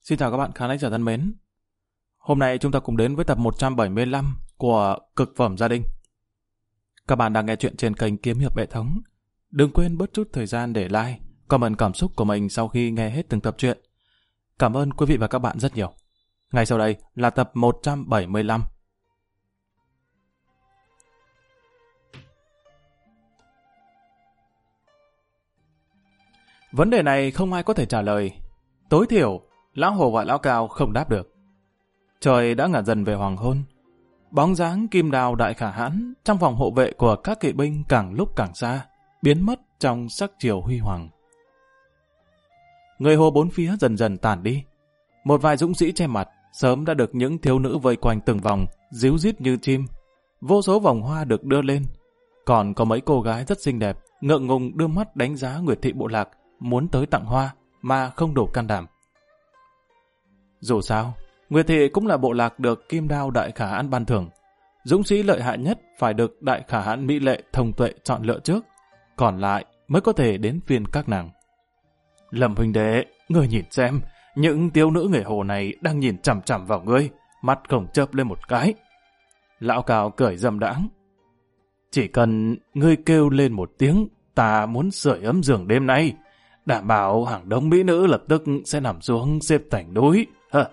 Xin chào các bạn khán giả thân mến. Hôm nay chúng ta cùng đến với tập 175 của Cực phẩm gia đình. Các bạn đang nghe chuyện trên kênh Kiếm Hiệp Hệ Thống. Đừng quên bớt chút thời gian để like, comment cảm xúc của mình sau khi nghe hết từng tập truyện. Cảm ơn quý vị và các bạn rất nhiều. Ngay sau đây là tập 175. Vấn đề này không ai có thể trả lời. Tối thiểu, Lão Hồ và Lão Cao không đáp được. Trời đã ngả dần về hoàng hôn. Bóng dáng kim đào đại khả hãn trong vòng hộ vệ của các kỵ binh càng lúc càng xa, biến mất trong sắc chiều huy hoàng. Người Hồ bốn phía dần dần tản đi. Một vài dũng sĩ che mặt sớm đã được những thiếu nữ vây quanh từng vòng, ríu rít như chim. Vô số vòng hoa được đưa lên. Còn có mấy cô gái rất xinh đẹp, ngượng ngùng đưa mắt đánh giá Nguyệt Thị bộ lạc, muốn tới tặng hoa mà không đủ can đảm. Dù sao, Nguyệt Thị cũng là bộ lạc được Kim Đao Đại Khả Hãn ban thưởng. Dũng sĩ lợi hại nhất phải được Đại Khả Hãn mỹ lệ thông tuệ chọn lựa trước, còn lại mới có thể đến phiên các nàng. Lâm huynh đệ, ngươi nhìn xem, những thiếu nữ người Hồ này đang nhìn chằm chằm vào ngươi, mắt không chớp lên một cái. Lão Cao cười dâm đãng. Chỉ cần ngươi kêu lên một tiếng, ta muốn sưởi ấm giường đêm nay, đảm bảo hàng đống mỹ nữ lập tức sẽ nằm xuống xếp thành núi.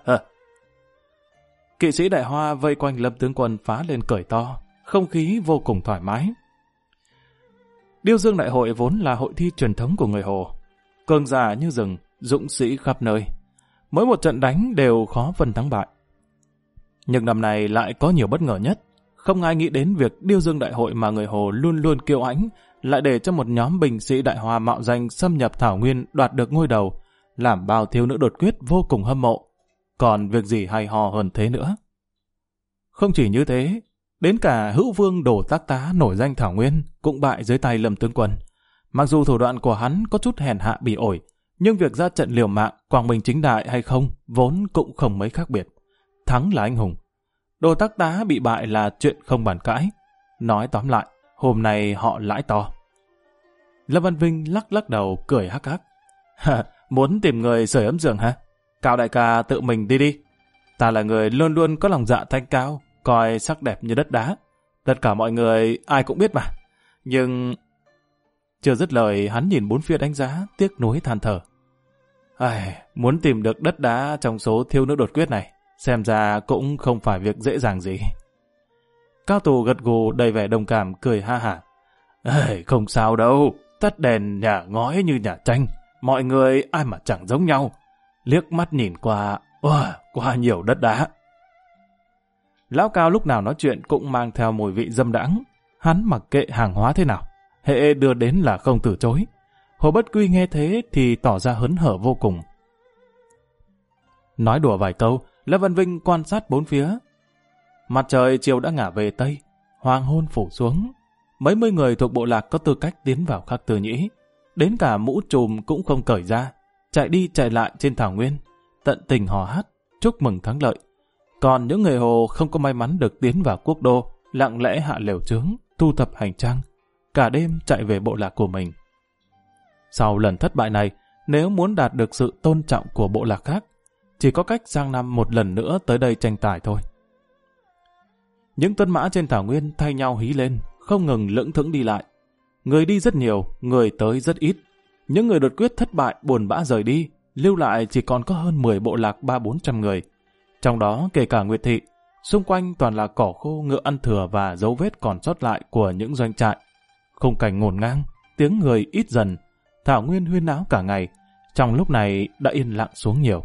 Kỵ sĩ Đại Hoa vây quanh Lâm tướng quân phá lên cười to, không khí vô cùng thoải mái. Điêu Dương Đại Hội vốn là hội thi truyền thống của người Hồ. Cường giả như rừng, dũng sĩ khắp nơi. Mỗi một trận đánh đều khó phân thắng bại. Nhưng năm nay lại có nhiều bất ngờ nhất. Không ai nghĩ đến việc Điêu Dương Đại Hội mà người Hồ luôn luôn kiêu hãnh lại để cho một nhóm binh sĩ Đại Hoa mạo danh xâm nhập Thảo Nguyên đoạt được ngôi đầu, làm bao thiếu nữ đột quyết vô cùng hâm mộ. Còn việc gì hay ho hơn thế nữa? Không chỉ như thế, đến cả Hữu Vương Đồ Tác Tá nổi danh Thảo Nguyên cũng bại dưới tay Lâm tướng quân. Mặc dù thủ đoạn của hắn có chút hèn hạ bỉ ổi, nhưng việc ra trận liều mạng, quang minh chính đại hay không, vốn cũng không mấy khác biệt. Thắng là anh hùng. Đồ Tác Tá bị bại là chuyện không bàn cãi. Nói tóm lại, hôm nay họ lãi to. Lâm Văn Vinh lắc lắc đầu cười hắc hắc. Muốn tìm người sưởi ấm giường hả? Cao đại ca tự mình đi đi. Ta là người luôn luôn có lòng dạ thanh cao, coi sắc đẹp như đất đá. Tất cả mọi người ai cũng biết mà. Nhưng... Chưa dứt lời, hắn nhìn bốn phía đánh giá, tiếc nuối than thở. Muốn tìm được đất đá trong số thiếu nữ đột quyết này, xem ra cũng không phải việc dễ dàng gì. Cao Tù gật gù đầy vẻ đồng cảm cười ha hả. Không sao đâu, tắt đèn nhà ngói như nhà tranh, mọi người ai mà chẳng giống nhau. Liếc mắt nhìn qua, qua nhiều đất đá. Lão Cao lúc nào nói chuyện cũng mang theo mùi vị dâm đãng. Hắn mặc kệ hàng hóa thế nào, hễ đưa đến là không từ chối. Hồ Bất Quy nghe thế thì tỏ ra hớn hở vô cùng. Nói đùa vài câu, Lâm Văn Vinh quan sát bốn phía. Mặt trời chiều đã ngả về Tây, hoàng hôn phủ xuống. Mấy mươi người thuộc bộ lạc có tư cách tiến vào Khắc Tư Nhĩ. Đến cả mũ trùm cũng không cởi ra, chạy đi chạy lại trên thảo nguyên, tận tình hò hát, chúc mừng thắng lợi. Còn những người Hồ không có may mắn được tiến vào quốc đô, lặng lẽ hạ lều trướng, thu thập hành trang, cả đêm chạy về bộ lạc của mình. Sau lần thất bại này, nếu muốn đạt được sự tôn trọng của bộ lạc khác, chỉ có cách sang năm một lần nữa tới đây tranh tài thôi. Những tuấn mã trên thảo nguyên thay nhau hí lên, không ngừng lững thững đi lại. Người đi rất nhiều, người tới rất ít. Những người đột quyết thất bại buồn bã rời đi, lưu lại chỉ còn có hơn 10 bộ lạc 300-400 người. Trong đó kể cả Nguyệt Thị, xung quanh toàn là cỏ khô, ngựa ăn thừa và dấu vết còn sót lại của những doanh trại. Khung cảnh ngổn ngang, tiếng người ít dần, thảo nguyên huyên náo cả ngày, trong lúc này đã yên lặng xuống nhiều.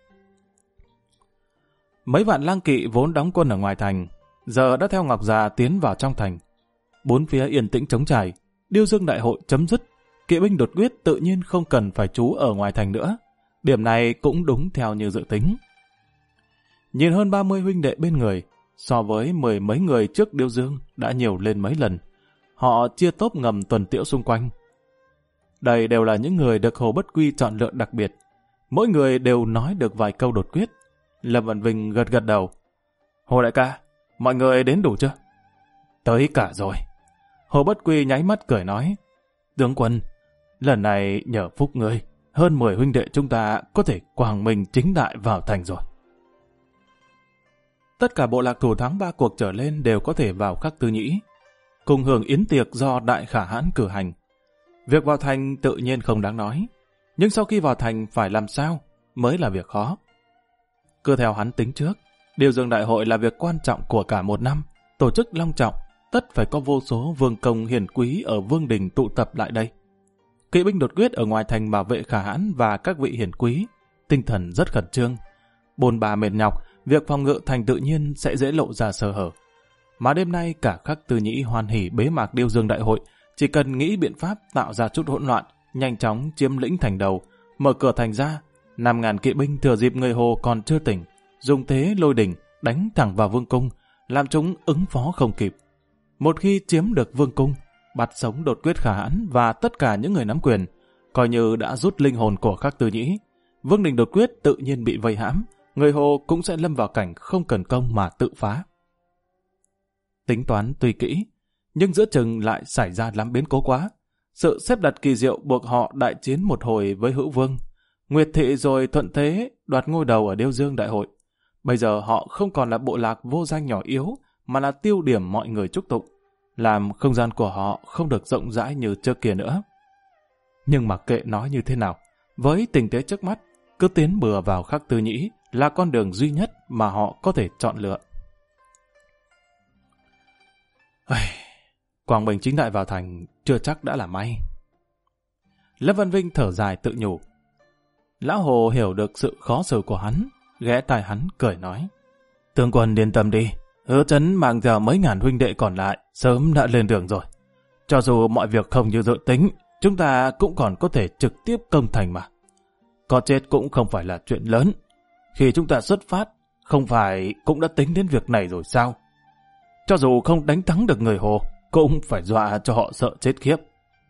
Mấy vạn lang kỵ vốn đóng quân ở ngoài thành, giờ đã theo Ngọc Già tiến vào trong thành. Bốn phía yên tĩnh trống trải, Điêu Dương Đại Hội chấm dứt, kỵ binh đột quyết tự nhiên không cần phải trú ở ngoài thành nữa. Điểm này cũng đúng theo như dự tính. Nhìn hơn 30 huynh đệ bên người, so với 10 mấy người trước Điêu Dương đã nhiều lên mấy lần. Họ chia tốp ngầm tuần tiễu xung quanh. Đây đều là những người được Hồ Bất Quy chọn lựa đặc biệt. Mỗi người đều nói được vài câu đột quyết. Lâm Văn Vinh gật gật đầu. Hồ đại ca, mọi người đến đủ chưa? Tới cả rồi. Hồ Bất Quy nháy mắt cười nói. Tướng quân, lần này nhờ phúc ngươi, hơn 10 huynh đệ chúng ta có thể quang minh chính đại vào thành rồi. Tất cả bộ lạc thủ thắng 3 cuộc trở lên đều có thể vào Khắc Tư Nhĩ, cùng hưởng yến tiệc do Đại Khả Hãn cử hành. Việc vào thành tự nhiên không đáng nói, nhưng sau khi vào thành phải làm sao mới là việc khó. Cứ theo hắn tính trước, Điêu Dương Đại Hội là việc quan trọng của cả một năm, tổ chức long trọng, tất phải có vô số vương công hiển quý ở vương đình tụ tập lại đây. Kỵ binh đột quyết ở ngoài thành bảo vệ Khả Hãn và các vị hiển quý, tinh thần rất khẩn trương. Bồn bà mệt nhọc, việc phòng ngự thành tự nhiên sẽ dễ lộ ra sơ hở. Mà đêm nay cả Khắc Tư Nhĩ hoan hỉ bế mạc Điêu Dương Đại Hội, chỉ cần nghĩ biện pháp tạo ra chút hỗn loạn, nhanh chóng chiếm lĩnh thành đầu, mở cửa thành ra, 5.000 kỵ binh thừa dịp người Hồ còn chưa tỉnh, dùng thế lôi đỉnh đánh thẳng vào vương cung, làm chúng ứng phó không kịp. Một khi chiếm được vương cung, bắt sống đột quyết Khả Hãn và tất cả những người nắm quyền, coi như đã rút linh hồn của Khắc Tư Nhĩ. Vương đình đột quyết tự nhiên bị vây hãm, người Hồ cũng sẽ lâm vào cảnh không cần công mà tự phá. Tính toán tuy kỹ, nhưng giữa chừng lại xảy ra lắm biến cố quá. Sự xếp đặt kỳ diệu buộc họ đại chiến một hồi với Hữu Vương, Nguyệt Thị rồi thuận thế đoạt ngôi đầu ở Điêu Dương Đại Hội. Bây giờ họ không còn là bộ lạc vô danh nhỏ yếu, mà là tiêu điểm mọi người chúc tụng, làm không gian của họ không được rộng rãi như trước kia nữa. Nhưng mặc kệ nói như thế nào, với tình thế trước mắt, cứ tiến bừa vào Khắc Tư Nhĩ là con đường duy nhất mà họ có thể chọn lựa. Quang Bình chính đại vào thành chưa chắc đã là may. Lâm Văn Vinh thở dài tự nhủ. Lão Hồ hiểu được sự khó xử của hắn, ghé tai hắn cười nói: Tướng quân yên tâm đi, Hứa Chấn mang theo mấy ngàn huynh đệ còn lại sớm đã lên đường rồi. Cho dù mọi việc không như dự tính, chúng ta cũng còn có thể trực tiếp công thành mà. Có chết cũng không phải là chuyện lớn. Khi chúng ta xuất phát, không phải cũng đã tính đến việc này rồi sao? Cho dù không đánh thắng được người Hồ, cũng phải dọa cho họ sợ chết khiếp.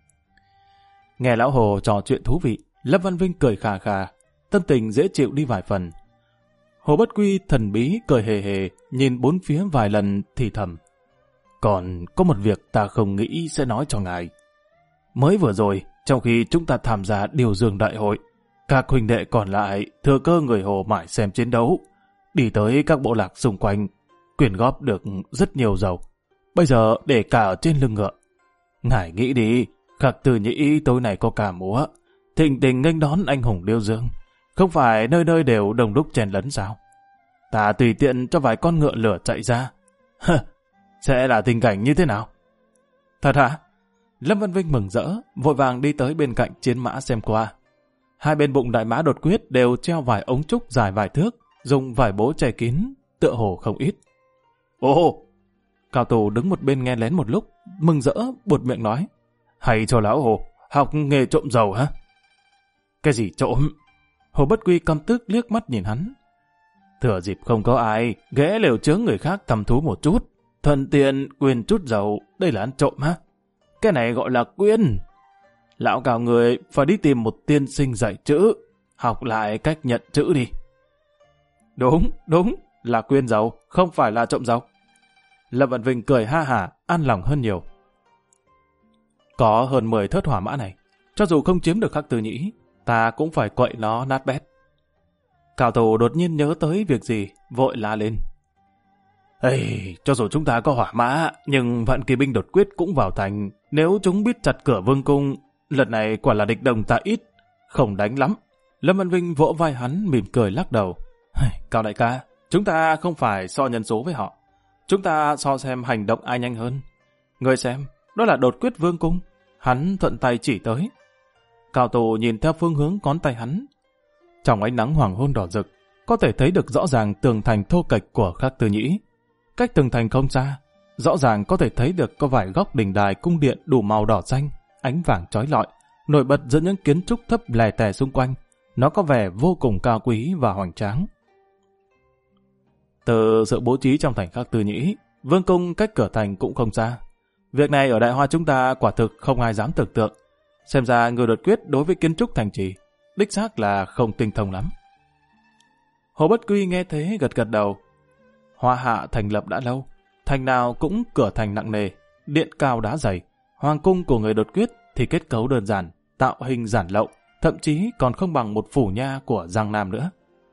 Nghe Lão Hồ trò chuyện thú vị, Lâm Văn Vinh cười khà khà, tâm tình dễ chịu đi vài phần. Hồ Bất Quy thần bí cười hề hề, nhìn bốn phía vài lần thì thầm: Còn có một việc ta không nghĩ sẽ nói cho ngài. Mới vừa rồi, trong khi chúng ta tham gia Điêu Dương Đại Hội, các huynh đệ còn lại thừa cơ người Hồ mãi xem chiến đấu, đi tới các bộ lạc xung quanh, quyển góp được rất nhiều dầu. Bây giờ để cả ở trên lưng ngựa. Ngài nghĩ đi, Khắc Tư Nhĩ tối nay có ca múa, thịnh tình nghênh đón anh hùng Điêu Dương. Không phải nơi nơi đều đông đúc chen lấn sao? Ta tùy tiện cho vài con ngựa lửa chạy ra. Sẽ là tình cảnh như thế nào? Thật hả? Lâm Văn Vinh mừng rỡ, vội vàng đi tới bên cạnh chiến mã xem qua. Hai bên bụng đại mã đột quyết đều treo vài ống trúc dài vài thước, dùng vải bố che kín, tựa hồ không ít. Ồ! Cao Tù đứng một bên nghe lén một lúc, mừng rỡ, buột miệng nói: Hay cho Lão Hồ, học nghề trộm dầu hả? Cái gì trộm? Hồ Bất Quy căm tức liếc mắt nhìn hắn. Thừa dịp không có ai, ghé lều chướng người khác thăm thú một chút, thuận tiện quyên chút dầu, đây là ăn trộm hả? Cái này gọi là quyên. Lão Cao người phải đi tìm một tiên sinh dạy chữ, học lại cách nhận chữ đi. Đúng, là quyên dầu, không phải là trộm dầu. Lâm Văn Vinh cười ha hả, an lòng hơn nhiều. Có hơn 10 thớt hỏa mã này, cho dù không chiếm được Khắc Tư Nhĩ, ta cũng phải quậy nó nát bét. Cao Tù đột nhiên nhớ tới việc gì, vội la lên: Cho dù chúng ta có hỏa mã, nhưng vạn kỳ binh đột quyết cũng vào thành. Nếu chúng biết chặt cửa vương cung, lần này quả là địch đồng ta ít, không đánh lắm. Lâm Văn Vinh vỗ vai hắn mỉm cười lắc đầu: Cao đại ca, chúng ta không phải so nhân số với họ, chúng ta so xem hành động ai nhanh hơn. Người xem, đó là đột quyết vương cung. Hắn thuận tay chỉ tới. Cao Tù nhìn theo phương hướng ngón tay hắn. Trong ánh nắng hoàng hôn đỏ rực, có thể thấy được rõ ràng tường thành thô kệch của Khắc Tư Nhĩ. Cách tường thành không xa, rõ ràng có thể thấy được có vài góc đình đài cung điện đủ màu đỏ xanh, ánh vàng chói lọi, nổi bật giữa những kiến trúc thấp lè tè xung quanh. Nó có vẻ vô cùng cao quý và hoành tráng. Từ sự bố trí trong thành Khắc Tư Nhĩ, vương cung cách cửa thành cũng không xa. Việc này ở Đại Hoa chúng ta quả thực không ai dám tưởng tượng. Xem ra người đột quyết đối với kiến trúc thành trì đích xác là không tinh thông lắm. Hồ Bất Quy nghe thế gật gật đầu. Hoa Hạ thành lập đã lâu, thành nào cũng cửa thành nặng nề, điện cao đá dày. Hoàng cung của người đột quyết thì kết cấu đơn giản, tạo hình giản lậu, thậm chí còn không bằng một phủ nha của Giang Nam nữa.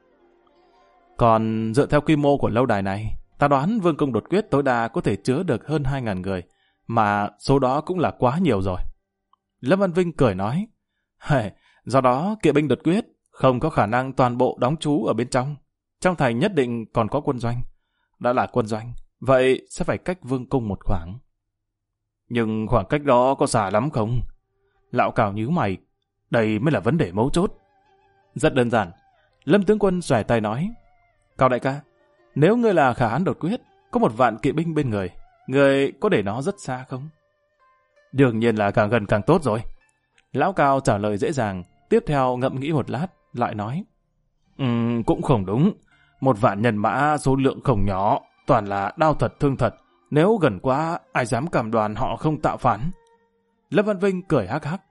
Còn dựa theo quy mô của lâu đài này, ta đoán vương cung đột quyết tối đa có thể chứa được hơn 2.000 người, mà số đó cũng là quá nhiều rồi. Lâm Văn Vinh cười nói, do đó kỵ binh đột quyết không có khả năng toàn bộ đóng trú ở bên trong. Trong thành nhất định còn có quân doanh. Đã là quân doanh, vậy sẽ phải cách vương cung một khoảng. Nhưng khoảng cách đó có xa lắm không? Lão Cao nhíu mày, đây mới là vấn đề mấu chốt. Rất đơn giản, Lâm tướng quân xoài tay nói, Cao đại ca, nếu ngươi là khả hãn đột quyết, có 1.000 kỵ binh bên người, ngươi có để nó rất xa không? Đương nhiên là càng gần càng tốt rồi. Lão Cao trả lời dễ dàng, tiếp theo ngẫm nghĩ một lát, lại nói, cũng không đúng. 1.000 nhân mã số lượng không nhỏ, toàn là đao thật thương thật. Nếu gần quá, ai dám cam đoan họ không tạo phản? Lâm Văn Vinh cười hắc hắc.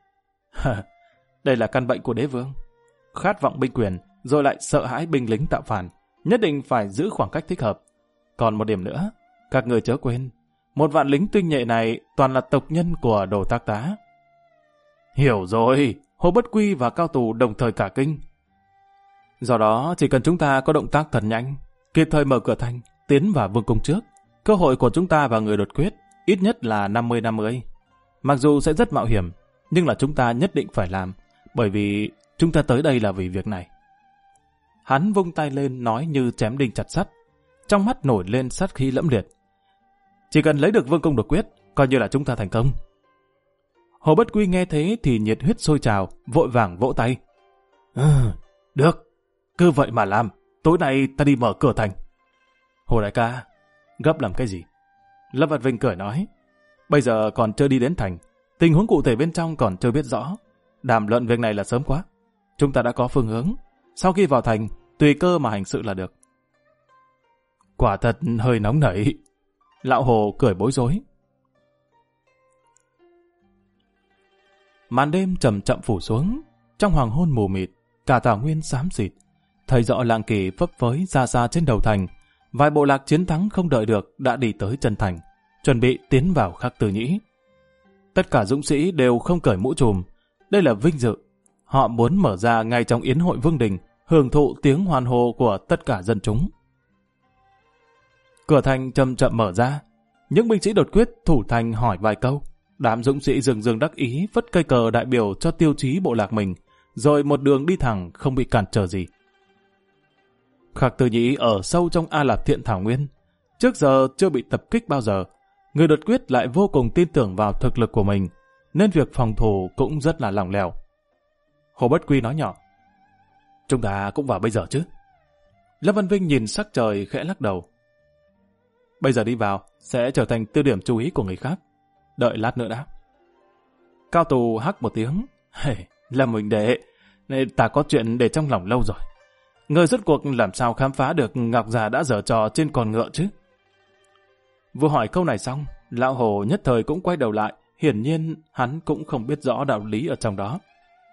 Đây là căn bệnh của đế vương. Khát vọng binh quyền, rồi lại sợ hãi binh lính tạo phản. Nhất định phải giữ khoảng cách thích hợp. Còn một điểm nữa, các người chớ quên, 1.000 lính tinh nhuệ này toàn là tộc nhân của Đồ Tác Tá. Hiểu rồi, Hồ Bất Quy và Cao Tù đồng thời cả kinh. Do đó, chỉ cần chúng ta có động tác thật nhanh, kịp thời mở cửa thành, tiến vào vương cung trước, cơ hội của chúng ta và người đột quyết ít nhất là 50-50. Mặc dù sẽ rất mạo hiểm, nhưng là chúng ta nhất định phải làm, bởi vì chúng ta tới đây là vì việc này. Hắn vung tay lên nói như chém đinh chặt sắt, trong mắt nổi lên sát khí lẫm liệt. Chỉ cần lấy được vương cung đột quyết, coi như là chúng ta thành công. Hồ Bất Quy nghe thế thì nhiệt huyết sôi trào, vội vàng vỗ tay. Được, cứ vậy mà làm, tối nay ta đi mở cửa thành. Hồ đại ca, gấp làm cái gì? Lâm Văn Vinh cười nói, bây giờ còn chưa đi đến thành, tình huống cụ thể bên trong còn chưa biết rõ. Đàm luận việc này là sớm quá. Chúng ta đã có phương hướng, sau khi vào thành, tùy cơ mà hành sự là được. Quả thật hơi nóng nảy. Lão Hồ cười bối rối. Màn đêm chậm chậm phủ xuống, trong hoàng hôn mù mịt, cả thảo nguyên xám xịt. Thấy rõ làng kỳ phấp phới ra xa trên đầu thành, vài bộ lạc chiến thắng không đợi được đã đi tới chân thành, chuẩn bị tiến vào Khắc Tư Nhĩ. Tất cả dũng sĩ đều không cởi mũ trùm, đây là vinh dự. Họ muốn mở ra ngay trong yến hội vương đình, hưởng thụ tiếng hoan hô của tất cả dân chúng. Cửa thành chậm chậm mở ra, những binh sĩ đột quyết thủ thành hỏi vài câu. Đám dũng sĩ rừng rừng đắc ý vất cây cờ đại biểu cho tiêu chí bộ lạc mình, rồi một đường đi thẳng không bị cản trở gì. Khắc Tư Nhĩ ở sâu trong A Lạp Thiện Thảo Nguyên, trước giờ chưa bị tập kích bao giờ. Người đột quyết lại vô cùng tin tưởng vào thực lực của mình, nên việc phòng thủ cũng rất là lỏng lẻo. Hồ Bất Quy nói nhỏ, chúng ta cũng vào bây giờ chứ? Lâm Văn Vinh nhìn sắc trời khẽ lắc đầu. Bây giờ đi vào sẽ trở thành tiêu điểm chú ý của người khác. Đợi lát nữa đã. Cao Tù hắc một tiếng. Lâm huynh đệ, ta có chuyện để trong lòng lâu rồi. Người rốt cuộc làm sao khám phá được Ngọc Già đã giở trò trên con ngựa chứ? Vừa hỏi câu này xong, Lão Hồ nhất thời cũng quay đầu lại. Hiển nhiên hắn cũng không biết rõ đạo lý ở trong đó.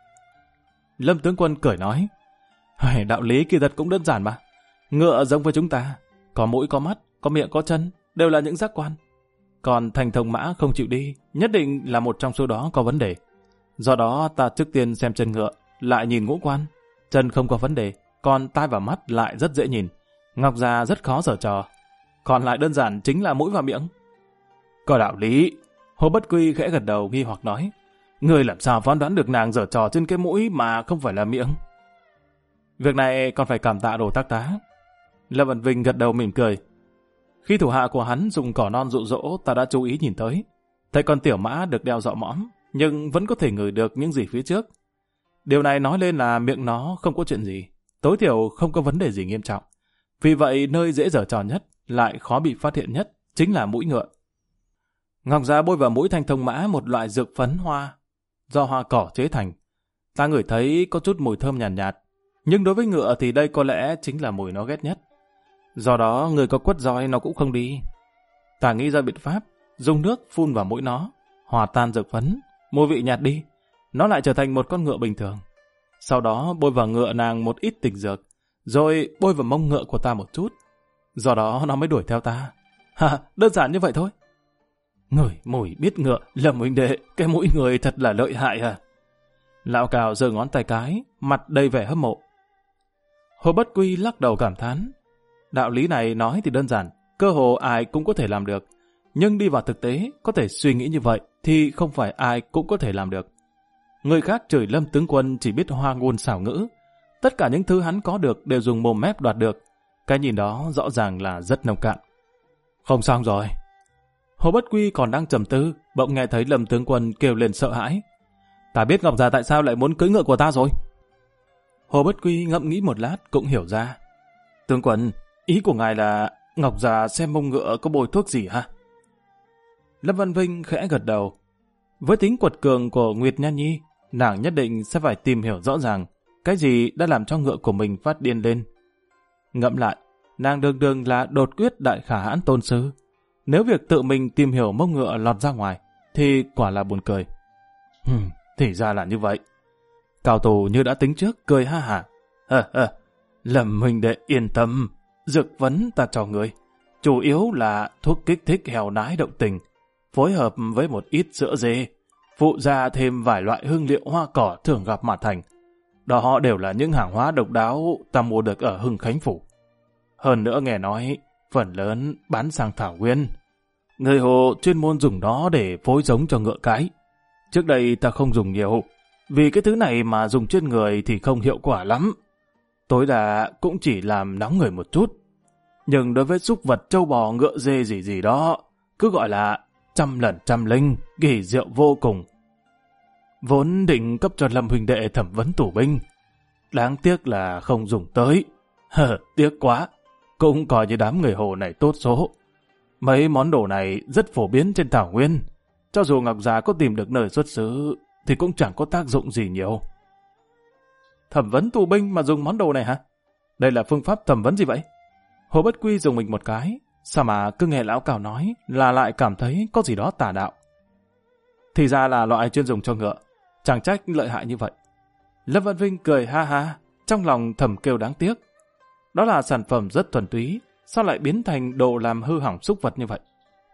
Lâm tướng quân cười nói, đạo lý kỳ thật cũng đơn giản mà. Ngựa giống với chúng ta, có mũi có mắt, có miệng có chân, đều là những giác quan. Còn thành thông mã không chịu đi, nhất định là một trong số đó có vấn đề. Do đó ta trước tiên xem chân ngựa, lại nhìn ngũ quan. Chân không có vấn đề, còn tai và mắt lại rất dễ nhìn. Ngọc Già rất khó giở trò. Còn lại đơn giản chính là mũi và miệng. Có đạo lý. Hồ Bất Quy khẽ gật đầu nghi hoặc nói, người làm sao phán đoán được nàng giở trò trên cái mũi mà không phải là miệng? Việc này còn phải cảm tạ Đồ Tác Tá. Lâm Văn Vinh gật đầu mỉm cười. Khi thủ hạ của hắn dùng cỏ non dụ dỗ, ta đã chú ý nhìn tới. Thấy con tiểu mã được đeo dọ mõm, nhưng vẫn có thể ngửi được những gì phía trước. Điều này nói lên là miệng nó không có chuyện gì, tối thiểu không có vấn đề gì nghiêm trọng. Vì vậy nơi dễ giở trò nhất, lại khó bị phát hiện nhất, chính là mũi ngựa. Ngọc Già bôi vào mũi thanh thông mã một loại dược phấn hoa, do hoa cỏ chế thành. Ta ngửi thấy có chút mùi thơm nhàn nhạt, nhưng đối với ngựa thì đây có lẽ chính là mùi nó ghét nhất. Do đó người có quất roi nó cũng không đi. Ta nghĩ ra biện pháp, dùng nước phun vào mũi nó, hòa tan dược phấn, mùi vị nhạt đi, nó lại trở thành một con ngựa bình thường. Sau đó bôi vào ngựa nàng một ít tịch dược, rồi bôi vào mông ngựa của ta một chút. Do đó nó mới đuổi theo ta. Đơn giản như vậy thôi. Ngửi mùi biết ngựa, Lâm huynh đệ, cái mũi người thật là lợi hại à? Lão Cào giơ ngón tay cái, mặt đầy vẻ hâm mộ. Hồ Bất Quy lắc đầu cảm thán. Đạo lý này nói thì đơn giản, cơ hồ ai cũng có thể làm được. Nhưng đi vào thực tế, có thể suy nghĩ như vậy thì không phải ai cũng có thể làm được. Người khác chửi Lâm tướng quân chỉ biết hoa ngôn xảo ngữ. Tất cả những thứ hắn có được đều dùng mồm mép đoạt được. Cái nhìn đó rõ ràng là rất nông cạn. Không xong rồi. Hồ Bất Quy còn đang trầm tư, bỗng nghe thấy Lâm tướng quân kêu lên sợ hãi. Ta biết Ngọc Già tại sao lại muốn cưỡi ngựa của ta rồi. Hồ Bất Quy ngẫm nghĩ một lát cũng hiểu ra. Tướng quân, ý của ngài là Ngọc Già xem mông ngựa có bôi thuốc gì hả? Lâm Văn Vinh khẽ gật đầu. Với tính quật cường của Nguyệt Nha Nhi, nàng nhất định sẽ phải tìm hiểu rõ ràng cái gì đã làm cho ngựa của mình phát điên lên. Ngẫm lại, nàng đường đường là đột quyết đại khả hãn tôn sư. Nếu việc tự mình tìm hiểu mông ngựa lọt ra ngoài, thì quả là buồn cười. Thì ra là như vậy. Cao Tù như đã tính trước, cười ha hả. Lâm huynh đệ yên tâm, dược vấn ta cho người. Chủ yếu là thuốc kích thích heo nái động tình, phối hợp với một ít sữa dê, phụ ra thêm vài loại hương liệu hoa cỏ thường gặp mà thành. Đó đều là những hàng hóa độc đáo ta mua được ở Hưng Khánh Phủ. Hơn nữa nghe nói, phần lớn bán sang Thảo Nguyên. Người Hồ chuyên môn dùng nó để phối giống cho ngựa cái. Trước đây ta không dùng nhiều, vì cái thứ này mà dùng trên người thì không hiệu quả lắm. Tối đa cũng chỉ làm nóng người một chút. Nhưng đối với súc vật trâu bò ngựa dê gì gì đó, cứ gọi là trăm lần trăm linh, kỳ diệu vô cùng. Vốn định cấp cho Lâm huynh đệ thẩm vấn tù binh. Đáng tiếc là không dùng tới. Tiếc quá. Cũng coi như đám người Hồ này tốt số. Mấy món đồ này rất phổ biến trên Thảo Nguyên. Cho dù Ngọc Già có tìm được nơi xuất xứ, thì cũng chẳng có tác dụng gì nhiều. Thẩm vấn tù binh mà dùng món đồ này hả? Đây là phương pháp thẩm vấn gì vậy? Hồ Bất Quy dùng mình một cái. Sao mà cứ nghe lão Cào nói là lại cảm thấy có gì đó tà đạo. Thì ra là loại chuyên dùng cho ngựa. Chẳng trách lợi hại như vậy. Lâm Văn Vinh cười ha ha, trong lòng thầm kêu đáng tiếc. Đó là sản phẩm rất thuần túy, sao lại biến thành đồ làm hư hỏng súc vật như vậy?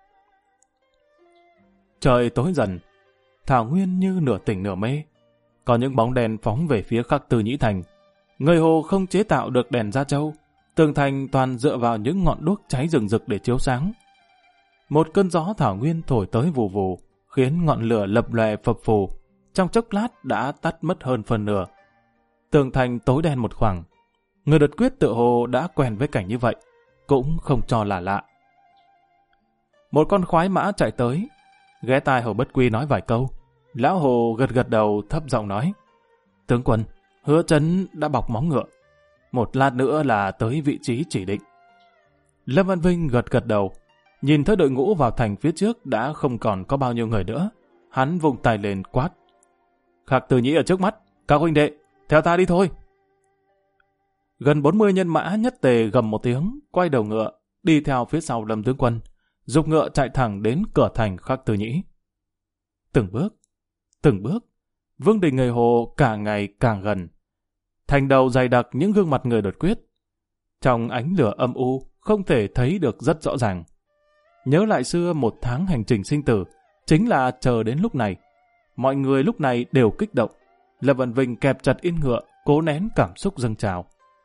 Trời tối dần, Thảo Nguyên như nửa tỉnh nửa mê. Có những bóng đèn phóng về phía Khắc Tư Nhĩ Thành. Người Hồ không chế tạo được đèn Gia Châu, tường thành toàn dựa vào những ngọn đuốc cháy rừng rực để chiếu sáng. Một cơn gió Thảo Nguyên thổi tới vù vù, khiến ngọn lửa lập lòe phập phù, trong chốc lát đã tắt mất hơn phần nửa. Tường thành tối đen một khoảng. Người đột quyết tựa hồ đã quen với cảnh như vậy, cũng không cho là lạ. Một con khoái mã chạy tới, ghé tai Hồ Bất Quy nói vài câu. Lão Hồ gật gật đầu thấp giọng nói: Tướng quân, Hứa Trấn đã bọc móng ngựa. Một lát nữa là tới vị trí chỉ định. Lâm Văn Vinh gật gật đầu. Nhìn thấy đội ngũ vào thành phía trước đã không còn có bao nhiêu người nữa. Hắn vung tay lên quát: Khắc Tư Nhĩ ở trước mắt, các huynh đệ, theo ta đi thôi. Gần 40 nhân mã nhất tề gầm một tiếng, quay đầu ngựa, đi theo phía sau Lâm tướng quân, dục ngựa chạy thẳng đến cửa thành Khắc Tư Nhĩ. Từng bước, vương đình người Hồ càng ngày càng gần. Thành đầu dày đặc những gương mặt người đột quyết. Trong ánh lửa âm u, không thể thấy được rất rõ ràng. Nhớ lại xưa 1 tháng hành trình sinh tử, chính là chờ đến lúc này. Mọi người lúc này đều kích động. Lâm Văn Vinh kẹp chặt yên ngựa, cố nén cảm xúc dâng trào.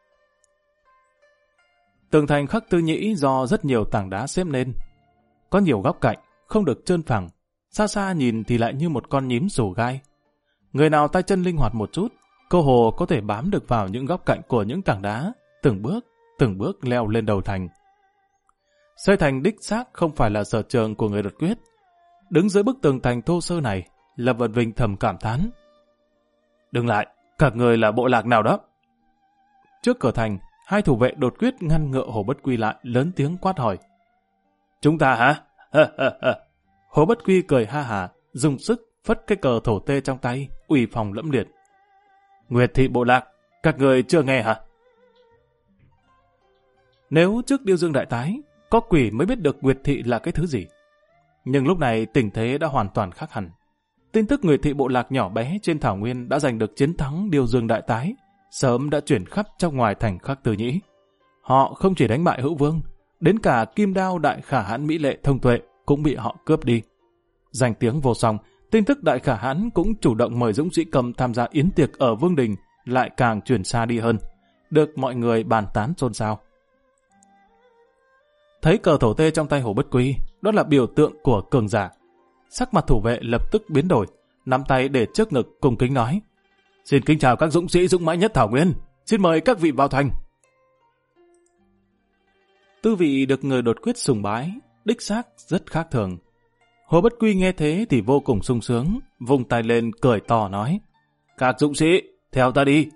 Tường thành Khắc Tư Nhĩ do rất nhiều tảng đá xếp nên. Có nhiều góc cạnh, không được trơn phẳng. Xa xa nhìn thì lại như một con nhím xù gai. Người nào tay chân linh hoạt một chút, cơ hồ có thể bám được vào những góc cạnh của những tảng đá, từng bước leo lên đầu thành. Xây thành đích xác không phải là sở trường của người đột quyết. Đứng dưới bức tường thành thô sơ này, Lâm Văn Vinh thầm cảm thán: Đừng lại, các người là bộ lạc nào đó? Trước cửa thành, 2 thủ vệ đột quyết ngăn ngựa Hồ Bất Quy lại, lớn tiếng quát hỏi: Chúng ta hả? Hồ Bất Quy cười ha hả, dùng sức phất cái cờ thổ tê trong tay, uy phong lẫm liệt: Nguyệt thị bộ lạc, các người chưa nghe hả? Nếu trước Điêu Dương đại tái, có quỷ mới biết được Nguyệt thị là cái thứ gì. Nhưng lúc này tình thế đã hoàn toàn khác hẳn. Tin tức Nguyệt thị bộ lạc nhỏ bé trên Thảo Nguyên đã giành được chiến thắng Điêu Dương đại tái, sớm đã chuyển khắp trong ngoài thành Khắc Tư Nhĩ. Họ không chỉ đánh bại Hữu Vương, đến cả kim đao đại khả hãn mỹ lệ thông tuệ cũng bị họ cướp đi. Danh tiếng vô song, Tin tức Đại Khả Hãn cũng chủ động mời Dũng Sĩ Cầm tham gia yến tiệc ở Vương Đình lại càng truyền xa đi hơn, được mọi người bàn tán xôn xao. Thấy cờ thổ tê trong tay Hồ Bất Quy, đó là biểu tượng của cường giả. Sắc mặt thủ vệ lập tức biến đổi, nắm tay để trước ngực cung kính nói: "Xin kính chào các dũng sĩ dũng mãnh nhất Thảo Nguyên, xin mời các vị vào thành." Tư vị được người đột quyết sùng bái, đích xác rất khác thường. Hồ Bất Quy nghe thế thì vô cùng sung sướng, vung tay lên cười to nói: "Các dũng sĩ, theo ta đi."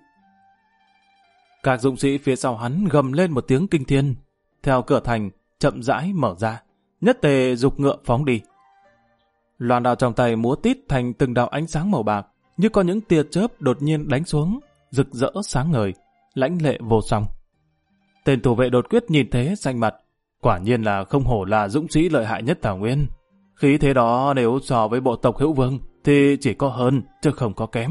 Các dũng sĩ phía sau hắn gầm lên một tiếng kinh thiên, theo cửa thành chậm rãi mở ra, nhất tề giục ngựa phóng đi. Loan đao trong tay múa tít thành từng đạo ánh sáng màu bạc, như có những tia chớp đột nhiên đánh xuống, rực rỡ sáng ngời, lãnh lệ vô song. Tên thủ vệ đột quyết nhìn thế xanh mặt, quả nhiên là không hổ là dũng sĩ lợi hại nhất Thảo Nguyên. Khí thế đó nếu so với bộ tộc Hữu Vương thì chỉ có hơn chứ không có kém.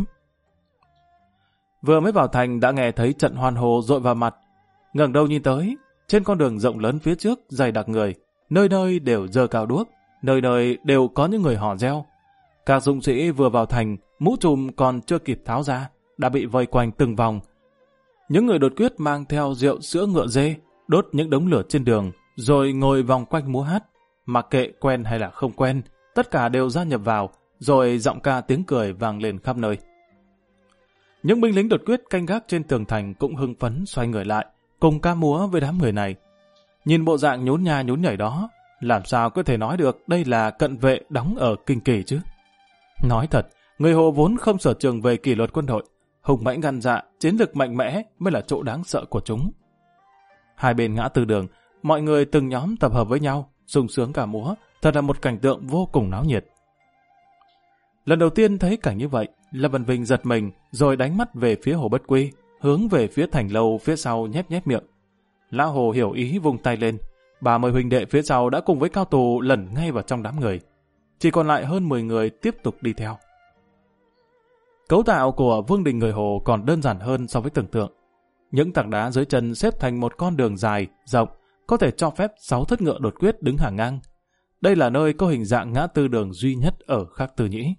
Vừa mới vào thành đã nghe thấy trận hoan hô dội vào mặt, ngẩng đầu nhìn tới, trên con đường rộng lớn phía trước dày đặc người, nơi nơi đều giơ cao đuốc, nơi nơi đều có những người hò reo. Các dũng sĩ vừa vào thành, mũ trùm còn chưa kịp tháo ra, đã bị vây quanh từng vòng. Những người đột quyết mang theo rượu sữa ngựa dê, đốt những đống lửa trên đường, rồi ngồi vòng quanh múa hát. Mặc kệ quen hay là không quen, tất cả đều gia nhập vào, rồi giọng ca tiếng cười vang lên khắp nơi. Những binh lính đột quyết canh gác trên tường thành cũng hưng phấn xoay người lại, cùng ca múa với đám người này. Nhìn bộ dạng nhún nha nhún nhảy đó, làm sao có thể nói được đây là cận vệ đóng ở Kinh Kỳ chứ? Nói thật, người Hồ vốn không sở trường về kỷ luật quân đội, hùng mãnh gan dạ, chiến lược mạnh mẽ mới là chỗ đáng sợ của chúng. Hai bên ngã tư đường, mọi người từng nhóm tập hợp với nhau, sung sướng cả múa, thật là một cảnh tượng vô cùng náo nhiệt. Lần đầu tiên thấy cảnh như vậy, Lâm Vân Vinh giật mình, rồi đánh mắt về phía Hồ Bất Quy, hướng về phía thành lâu phía sau nhép nhép miệng. Lão Hồ hiểu ý vung tay lên, 30 huynh đệ phía sau đã cùng với cao tù lẩn ngay vào trong đám người. Chỉ còn lại hơn 10 người tiếp tục đi theo. Cấu tạo của Vương đình người Hồ còn đơn giản hơn so với tưởng tượng. Những tảng đá dưới chân xếp thành một con đường dài, rộng, có thể cho phép 6 thất ngựa đột quyết đứng hàng ngang. Đây là nơi có hình dạng ngã tư đường duy nhất ở Khắc Tư Nhĩ.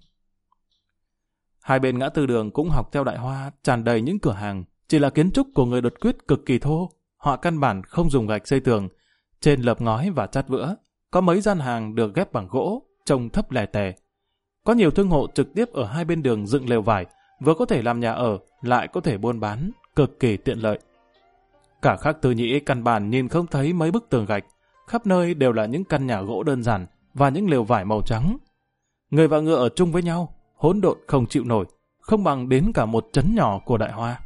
Hai bên ngã tư đường cũng học theo Đại Hoa, tràn đầy những cửa hàng, chỉ là kiến trúc của người đột quyết cực kỳ thô, họ căn bản không dùng gạch xây tường, trên lợp ngói và chát vữa, có mấy gian hàng được ghép bằng gỗ, trông thấp lè tè. Có nhiều thương hộ trực tiếp ở hai bên đường dựng lều vải, vừa có thể làm nhà ở, lại có thể buôn bán, cực kỳ tiện lợi. Cả Khắc Tư Nhĩ căn bản nhìn không thấy mấy bức tường gạch, khắp nơi đều là những căn nhà gỗ đơn giản và những lều vải màu trắng. Người và ngựa ở chung với nhau, hỗn độn không chịu nổi, không bằng đến cả một trấn nhỏ của Đại Hoa.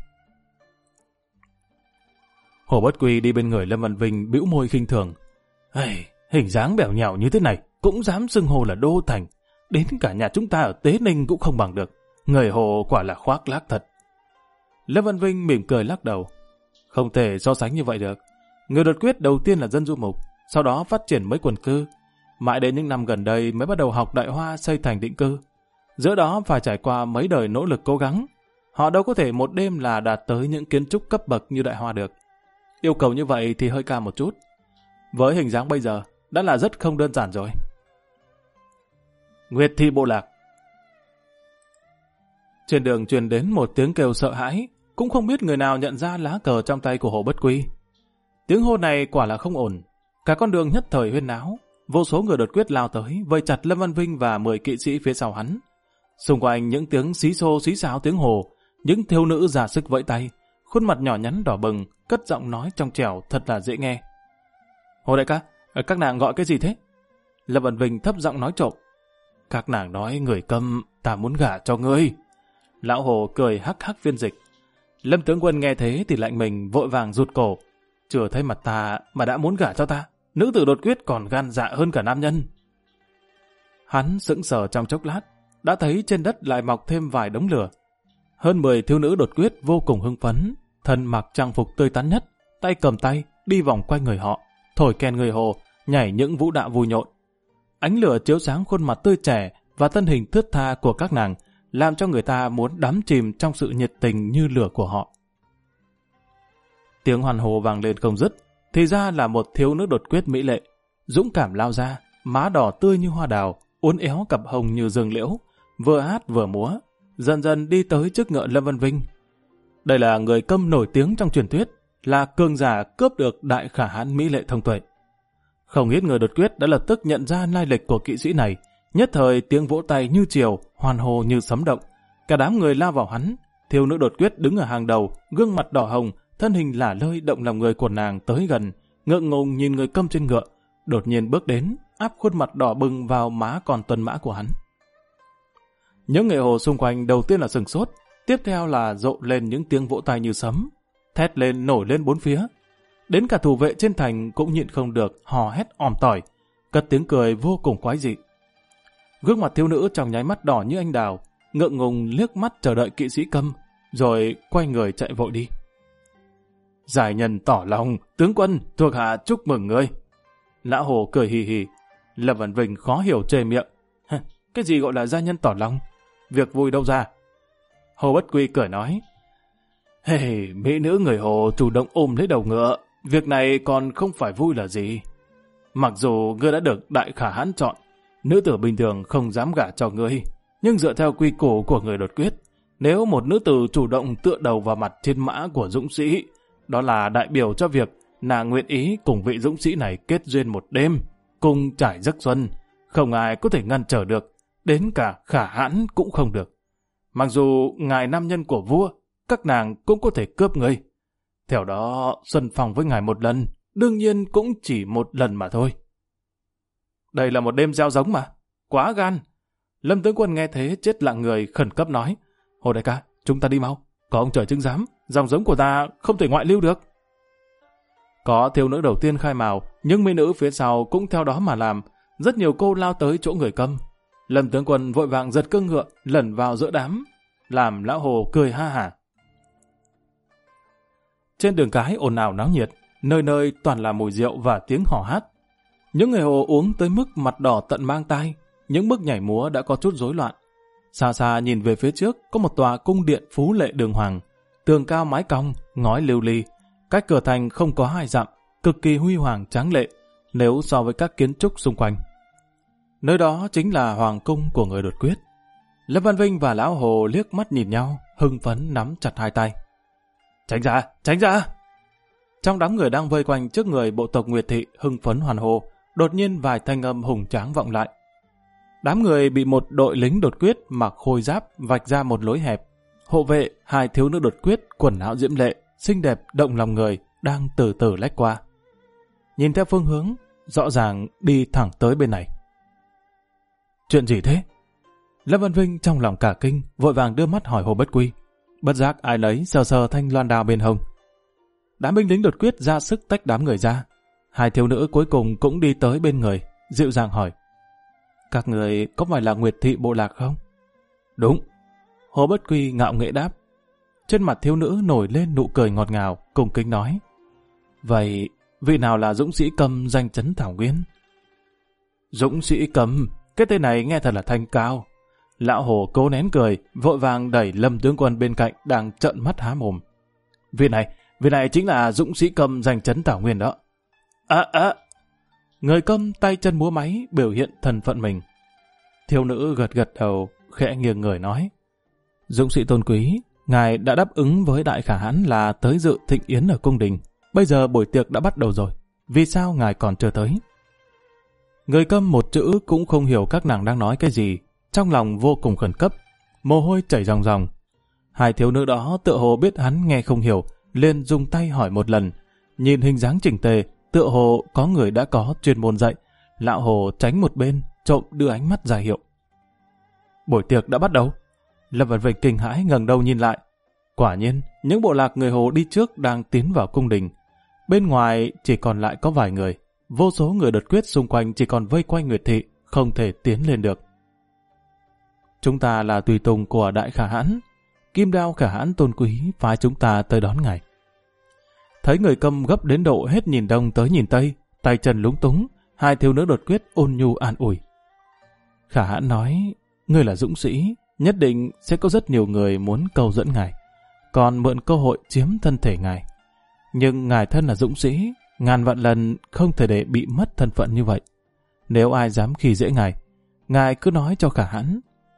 Hồ Bất Quy đi bên người Lâm Văn Vinh bĩu môi khinh thường. Hình dáng bèo nhạo như thế này cũng dám xưng Hồ là đô thành, đến cả nhà chúng ta ở Tế Ninh cũng không bằng được. Người Hồ quả là khoác lác thật. Lâm Văn Vinh mỉm cười lắc đầu. Không thể so sánh như vậy được. Người đột quyết đầu tiên là dân du mục, sau đó phát triển mới quần cư, mãi đến những năm gần đây mới bắt đầu học Đại Hoa xây thành định cư. Giữa đó phải trải qua mấy đời nỗ lực cố gắng. Họ đâu có thể một đêm là đạt tới những kiến trúc cấp bậc như Đại Hoa được. Yêu cầu như vậy thì hơi cao một chút. Với hình dáng bây giờ, đã là rất không đơn giản rồi. Nguyệt Thị bộ lạc. Trên đường truyền đến một tiếng kêu sợ hãi, cũng không biết người nào nhận ra lá cờ trong tay của Hồ Bất Quy. Tiếng hô này quả là không ổn. Cả con đường nhất thời huyên náo, vô số người đột quyết lao tới, vây chặt Lâm Văn Vinh và 10 kỵ sĩ phía sau hắn. Xung quanh những tiếng xí xô xí xáo tiếng hồ, những thiếu nữ ra sức vẫy tay, khuôn mặt nhỏ nhắn đỏ bừng, cất giọng nói trong trẻo thật là dễ nghe. Hồ đại ca, các nàng gọi cái gì thế? Lâm Văn Vinh thấp giọng nói trộm. Các nàng nói người câm, ta muốn gả cho ngươi. Lão Hồ cười hắc hắc phiên dịch. Lâm tướng quân nghe thế thì lạnh mình vội vàng rụt cổ. Chưa thấy mặt ta mà đã muốn gả cho ta. Nữ tử đột quyết còn gan dạ hơn cả nam nhân. Hắn sững sờ trong chốc lát, đã thấy trên đất lại mọc thêm vài đống lửa. Hơn 10 thiếu nữ đột quyết vô cùng hưng phấn, thân mặc trang phục tươi tắn nhất, tay cầm tay, đi vòng quanh người họ, thổi kèn người Hồ, nhảy những vũ đạo vui nhộn. Ánh lửa chiếu sáng khuôn mặt tươi trẻ và thân hình thướt tha của các nàng, làm cho người ta muốn đắm chìm trong sự nhiệt tình như lửa của họ. Tiếng hoan hô vang lên không dứt, thì ra là một thiếu nữ đột quyết mỹ lệ, dũng cảm lao ra, má đỏ tươi như hoa đào, uốn éo cặp hồng như dương liễu, vừa hát vừa múa, dần dần đi tới trước ngựa Lâm Văn Vinh. Đây là người Câm nổi tiếng trong truyền thuyết, là cường giả cướp được đại khả hãn mỹ lệ thông tuệ. Không ít người đột quyết đã lập tức nhận ra lai lịch của kỵ sĩ này, nhất thời tiếng vỗ tay như triều, hoan hô như sấm động. Cả đám người lao vào hắn, thiếu nữ đột quyết đứng ở hàng đầu, gương mặt đỏ hồng, thân hình lả lơi động lòng người của nàng tới gần, ngượng ngùng nhìn người Câm trên ngựa, đột nhiên bước đến, áp khuôn mặt đỏ bừng vào má còn tuần mã của hắn. Những người hồ xung quanh đầu tiên là sửng sốt, tiếp theo là rộ lên những tiếng vỗ tay như sấm, thét lên nổi lên bốn phía. Đến cả thủ vệ trên thành cũng nhịn không được hò hét òm tỏi, cất tiếng cười vô cùng quái dị. Gương mặt thiếu nữ trong nháy mắt đỏ như anh đào, ngượng ngùng liếc mắt chờ đợi kỵ sĩ Câm, rồi quay người chạy vội đi. Giải nhân tỏ lòng, tướng quân, thuộc hạ chúc mừng ngươi. Lão Hồ cười hì hì. Lâm Văn Vinh khó hiểu chề miệng. Cái gì gọi là gia nhân tỏ lòng? Việc vui đâu ra? Hồ Bất Quy cười nói. Hey, mỹ nữ người Hồ chủ động ôm lấy đầu ngựa. Việc này còn không phải vui là gì. Mặc dù ngươi đã được đại khả hãn chọn, nữ tử bình thường không dám gả cho ngươi. Nhưng dựa theo quy củ của người đột quyết, nếu một nữ tử chủ động tựa đầu vào mặt trên mã của dũng sĩ, đó là đại biểu cho việc nàng nguyện ý cùng vị dũng sĩ này kết duyên một đêm, cùng trải giấc xuân. Không ai có thể ngăn trở được, đến cả khả hãn cũng không được. Mặc dù ngài nam nhân của vua, các nàng cũng có thể cướp ngươi. Theo đó, xuân phòng với ngài một lần, đương nhiên cũng chỉ một lần mà thôi. Đây là một đêm gieo giống mà, quá gan. Lâm tướng quân nghe thế chết lặng người, khẩn cấp nói. Hồ đại ca, chúng ta đi mau, có ông trời chứng giám, dòng giống của ta không thể ngoại lưu được. Có thiếu nữ đầu tiên khai mào, nhưng mỹ nữ phía sau cũng theo đó mà làm. Rất nhiều cô lao tới chỗ người Câm. Lâm tướng quân vội vàng giật cương ngựa, lẩn vào giữa đám, làm lão Hồ cười ha hả. Trên đường cái ồn ào náo nhiệt, nơi nơi toàn là mùi rượu và tiếng hò hát. Những người Hồ uống tới mức mặt đỏ tận mang tai, những bước nhảy múa đã có chút rối loạn. Xa xa nhìn về phía trước có một tòa cung điện phú lệ đường hoàng, tường cao mái cong, ngói lưu ly, cách cửa thành không có 2 dặm, cực kỳ huy hoàng tráng lệ nếu so với các kiến trúc xung quanh. Nơi đó chính là hoàng cung của người đột quyết. Lâm Văn Vinh và lão Hồ liếc mắt nhìn nhau, hưng phấn nắm chặt hai tay. Tránh ra, tránh ra! Trong đám người đang vây quanh trước người bộ tộc Nguyệt Thị hưng phấn hoàn hô, đột nhiên vài thanh âm hùng tráng vọng lại. Đám người bị một đội lính đột quyết mặc khôi giáp vạch ra một lối hẹp. Hộ vệ, 2 thiếu nữ đột quyết quần áo diễm lệ, xinh đẹp động lòng người, đang từ từ lách qua. Nhìn theo phương hướng, rõ ràng đi thẳng tới bên này. Chuyện gì thế? Lâm Văn Vinh trong lòng cả kinh, vội vàng đưa mắt hỏi Hồ Bất Quy. Bất giác ai nấy sờ sờ thanh loan đao bên hông. Đám binh lính đột quyết ra sức tách đám người ra. 2 thiếu nữ cuối cùng cũng đi tới bên người, dịu dàng hỏi. Các người có phải là Nguyệt Thị bộ lạc không? Đúng. Hồ Bất Quy ngạo nghễ đáp. Trên mặt thiếu nữ nổi lên nụ cười ngọt ngào, cung kính nói. Vậy, vị nào là dũng sĩ Câm danh chấn Thảo Nguyên? Dũng sĩ Câm, cái tên này nghe thật là thanh cao. Lão Hồ cố nén cười, vội vàng đẩy Lâm tướng quân bên cạnh đang trợn mắt há mồm. Vị này chính là dũng sĩ Câm danh chấn Thảo Nguyên đó. Người Câm tay chân múa máy biểu hiện thân phận mình. Thiếu nữ gật gật đầu, khẽ nghiêng người nói. Dũng sĩ tôn quý, ngài đã đáp ứng với đại khả hãn là tới dự thịnh yến ở cung đình. Bây giờ buổi tiệc đã bắt đầu rồi, vì sao ngài còn chưa tới? Người Câm một chữ cũng không hiểu các nàng đang nói cái gì, trong lòng vô cùng khẩn cấp, mồ hôi chảy ròng ròng. 2 thiếu nữ đó tựa hồ biết hắn nghe không hiểu, liền dùng tay hỏi một lần. Nhìn hình dáng chỉnh tề, tựa hồ có người đã có chuyên môn dạy. Lão Hồ tránh một bên, trộm đưa ánh mắt ra hiệu. Buổi tiệc đã bắt đầu. Lâm Văn Vinh kinh hãi ngẩng đầu nhìn lại. Quả nhiên, những bộ lạc người Hồ đi trước đang tiến vào cung đình. Bên ngoài chỉ còn lại có vài người. Vô số người đột quyết xung quanh chỉ còn vây quanh Nguyệt Thị, không thể tiến lên được. Chúng ta là tùy tùng của đại khả hãn. Kim đao khả hãn tôn quý phái chúng ta tới đón ngài. Thấy người Câm gấp đến độ hết nhìn đông tới nhìn tây, tay chân lúng túng, 2 thiếu nữ đột quyết ôn nhu an ủi. Khả hãn nói, ngươi là dũng sĩ, nhất định sẽ có rất nhiều người muốn câu dẫn ngài, còn mượn cơ hội chiếm thân thể ngài. Nhưng ngài thân là dũng sĩ, ngàn vạn lần không thể để bị mất thân phận như vậy. Nếu ai dám khi dễ ngài, ngài cứ nói cho khả hãn,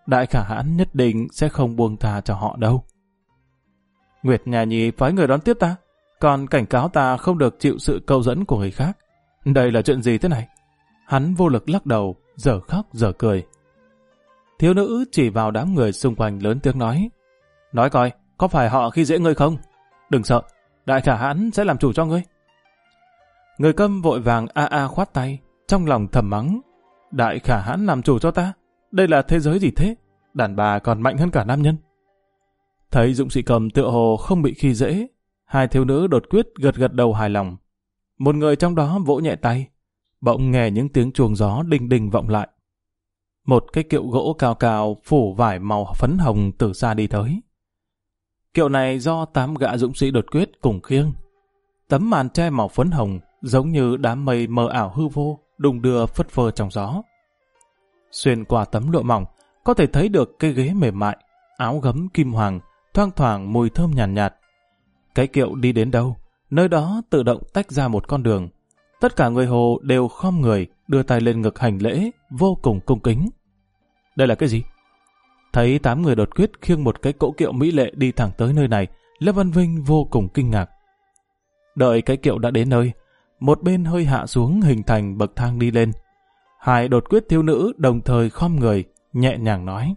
Đại Khả Hãn nhất định sẽ không buông tha cho họ đâu. Nguyệt Nha Nhi phái người đón tiếp ta, còn cảnh cáo ta không được chịu sự câu dẫn của người khác. Đây là chuyện gì thế này? Hắn vô lực lắc đầu, giờ khóc giờ cười. Thiếu nữ chỉ vào đám người xung quanh lớn tiếng nói. Nói coi, có phải họ khi dễ ngươi không? Đừng sợ, Đại Khả Hãn sẽ làm chủ cho ngươi. Người Câm vội vàng khoát tay, trong lòng thầm mắng. Đại Khả Hãn làm chủ cho ta? Đây là thế giới gì thế? Đàn bà còn mạnh hơn cả nam nhân. Thấy Dũng Sĩ Cầm tựa hồ không bị khi dễ, hai thiếu nữ đột quyết gật gật đầu hài lòng. Một người trong đó vỗ nhẹ tay, bỗng nghe những tiếng chuông gió đinh đinh vọng lại. Một cái kiệu gỗ cao cao phủ vải màu phấn hồng từ xa đi tới. Kiệu này do 8 gã dũng sĩ đột quyết cùng khiêng. Tấm màn tre màu phấn hồng giống như đám mây mờ ảo hư vô, đung đưa phất phơ trong gió. Xuyên qua tấm lụa mỏng, có thể thấy được cái ghế mềm mại, áo gấm kim hoàng, thoang thoảng mùi thơm nhàn nhạt. Cái kiệu đi đến đâu, nơi đó tự động tách ra một con đường. Tất cả người Hồ đều khom người, đưa tay lên ngực hành lễ, vô cùng cung kính. Đây là cái gì? Thấy 8 người đột quyết khiêng một cái cỗ kiệu mỹ lệ đi thẳng tới nơi này, Lâm Văn Vinh vô cùng kinh ngạc. Đợi cái kiệu đã đến nơi, một bên hơi hạ xuống hình thành bậc thang đi lên. Hai đột quyết thiếu nữ đồng thời khom người, nhẹ nhàng nói.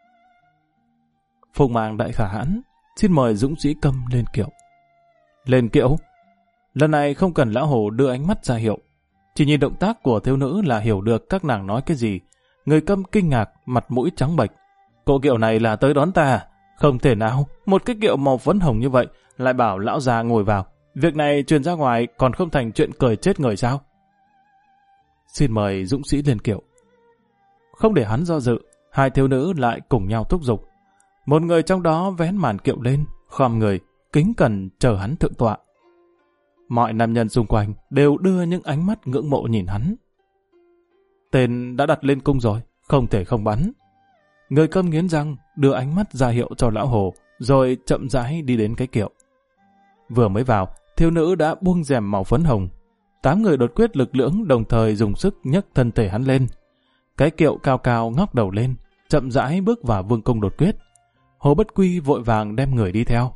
Phụng mạng Đại Khả Hãn, xin mời dũng sĩ Câm lên kiệu. Lên kiệu? Lần này không cần lão hồ đưa ánh mắt ra hiệu. Chỉ nhìn động tác của thiếu nữ là hiểu được các nàng nói cái gì. Người Câm kinh ngạc, mặt mũi trắng bệch. Cỗ kiệu này là tới đón ta à? Không thể nào, một cái kiệu màu phấn hồng như vậy, lại bảo lão già ngồi vào. Việc này truyền ra ngoài còn không thành chuyện cười chết người sao? Xin mời dũng sĩ lên kiệu. Không để hắn do dự, hai thiếu nữ lại cùng nhau thúc giục. Một người trong đó vén màn kiệu lên, khom người, kính cẩn chờ hắn thượng tọa. Mọi nam nhân xung quanh đều đưa những ánh mắt ngưỡng mộ nhìn hắn. Tên đã đặt lên cung rồi, không thể không bắn. Người Câm nghiến răng, đưa ánh mắt ra hiệu cho lão hồ, rồi chậm rãi đi đến cái kiệu. Vừa mới vào, thiếu nữ đã buông rèm màu phấn hồng. 8 người đột quyết lực lưỡng đồng thời dùng sức nhấc thân thể hắn lên. Cái kiệu cao cao ngóc đầu lên, chậm rãi bước vào vương cung đột quyết. Hồ Bất Quy vội vàng đem người đi theo.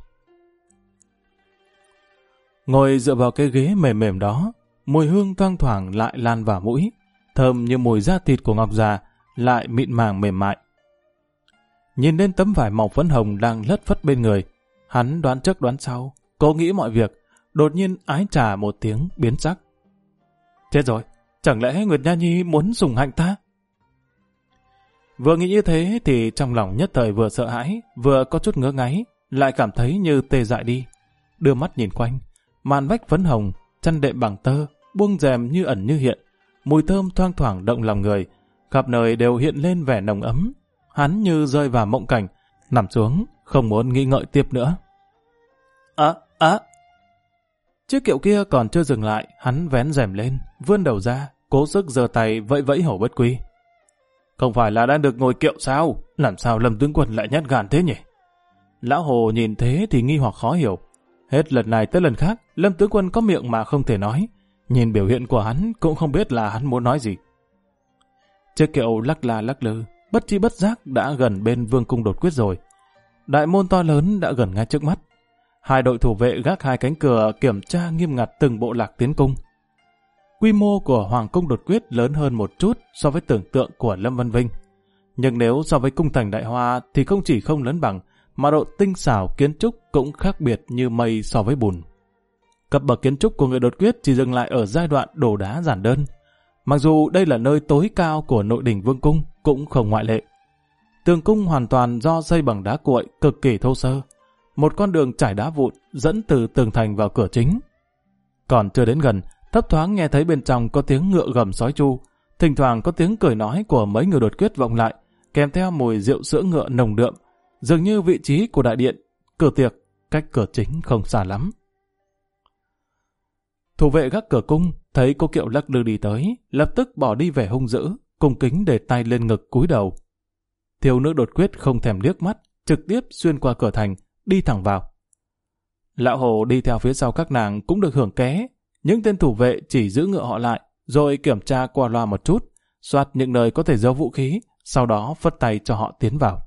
Ngồi dựa vào cái ghế mềm mềm đó, mùi hương thoang thoảng lại lan vào mũi, thơm như mùi da thịt của ngọc già, lại mịn màng mềm mại. Nhìn lên tấm vải màu phấn hồng đang lất phất bên người, hắn đoán trước đoán sau, cố nghĩ mọi việc, đột nhiên ái trà một tiếng biến sắc. Chết rồi, chẳng lẽ Nguyệt Nha Nhi muốn sủng hạnh ta? Vừa nghĩ như thế thì trong lòng nhất thời vừa sợ hãi, vừa có chút ngứa ngáy, lại cảm thấy như tê dại đi. Đưa mắt nhìn quanh, màn vách phấn hồng, chăn đệm bằng tơ, buông rèm như ẩn như hiện, mùi thơm thoang thoảng động lòng người, khắp nơi đều hiện lên vẻ nồng ấm. Hắn như rơi vào mộng cảnh, nằm xuống, không muốn nghĩ ngợi tiếp nữa. Chiếc kiệu kia còn chưa dừng lại, hắn vén rèm lên, vươn đầu ra, cố sức giơ tay vẫy vẫy Hồ Bất Quy. Không phải là đang được ngồi kiệu sao? Làm sao Lâm tướng quân lại nhát gan thế nhỉ? Lão Hồ nhìn thế thì nghi hoặc khó hiểu. Hết lần này tới lần khác, Lâm tướng quân có miệng mà không thể nói. Nhìn biểu hiện của hắn cũng không biết là hắn muốn nói gì. Chiếc kiệu lắc la lắc lư, bất chi bất giác đã gần bên vương cung đột quyết rồi. Đại môn to lớn đã gần ngay trước mắt. Hai đội thủ vệ gác hai cánh cửa kiểm tra nghiêm ngặt từng bộ lạc tiến cung. Quy mô của Hoàng cung đột quyết lớn hơn một chút so với tưởng tượng của Lâm Văn Vinh. Nhưng nếu so với cung thành Đại Hoa thì không chỉ không lớn bằng, mà độ tinh xảo kiến trúc cũng khác biệt như mây so với bùn. Cấp bậc kiến trúc của người đột quyết chỉ dừng lại ở giai đoạn đổ đá giản đơn. Mặc dù đây là nơi tối cao của nội đình vương cung, cũng không ngoại lệ. Tường cung hoàn toàn do xây bằng đá cuội cực kỳ thô sơ. Một con đường trải đá vụn dẫn từ tường thành vào cửa chính. Còn chưa đến gần, thấp thoáng nghe thấy bên trong có tiếng ngựa gầm sói chu, thỉnh thoảng có tiếng cười nói của mấy người đột quyết vọng lại, kèm theo mùi rượu sữa ngựa nồng đượm, dường như vị trí của đại điện, cửa tiệc, cách cửa chính không xa lắm. Thủ vệ gác cửa cung thấy cô kiệu lắc lư đi tới, lập tức bỏ đi vẻ hung dữ, cung kính để tay lên ngực cúi đầu. Thiếu nữ đột quyết không thèm liếc mắt, trực tiếp xuyên qua cửa thành, đi thẳng vào. Lão Hồ đi theo phía sau các nàng cũng được hưởng ké. Những tên thủ vệ chỉ giữ ngựa họ lại, rồi kiểm tra qua loa một chút, soát những nơi có thể giấu vũ khí, sau đó phất tay cho họ tiến vào.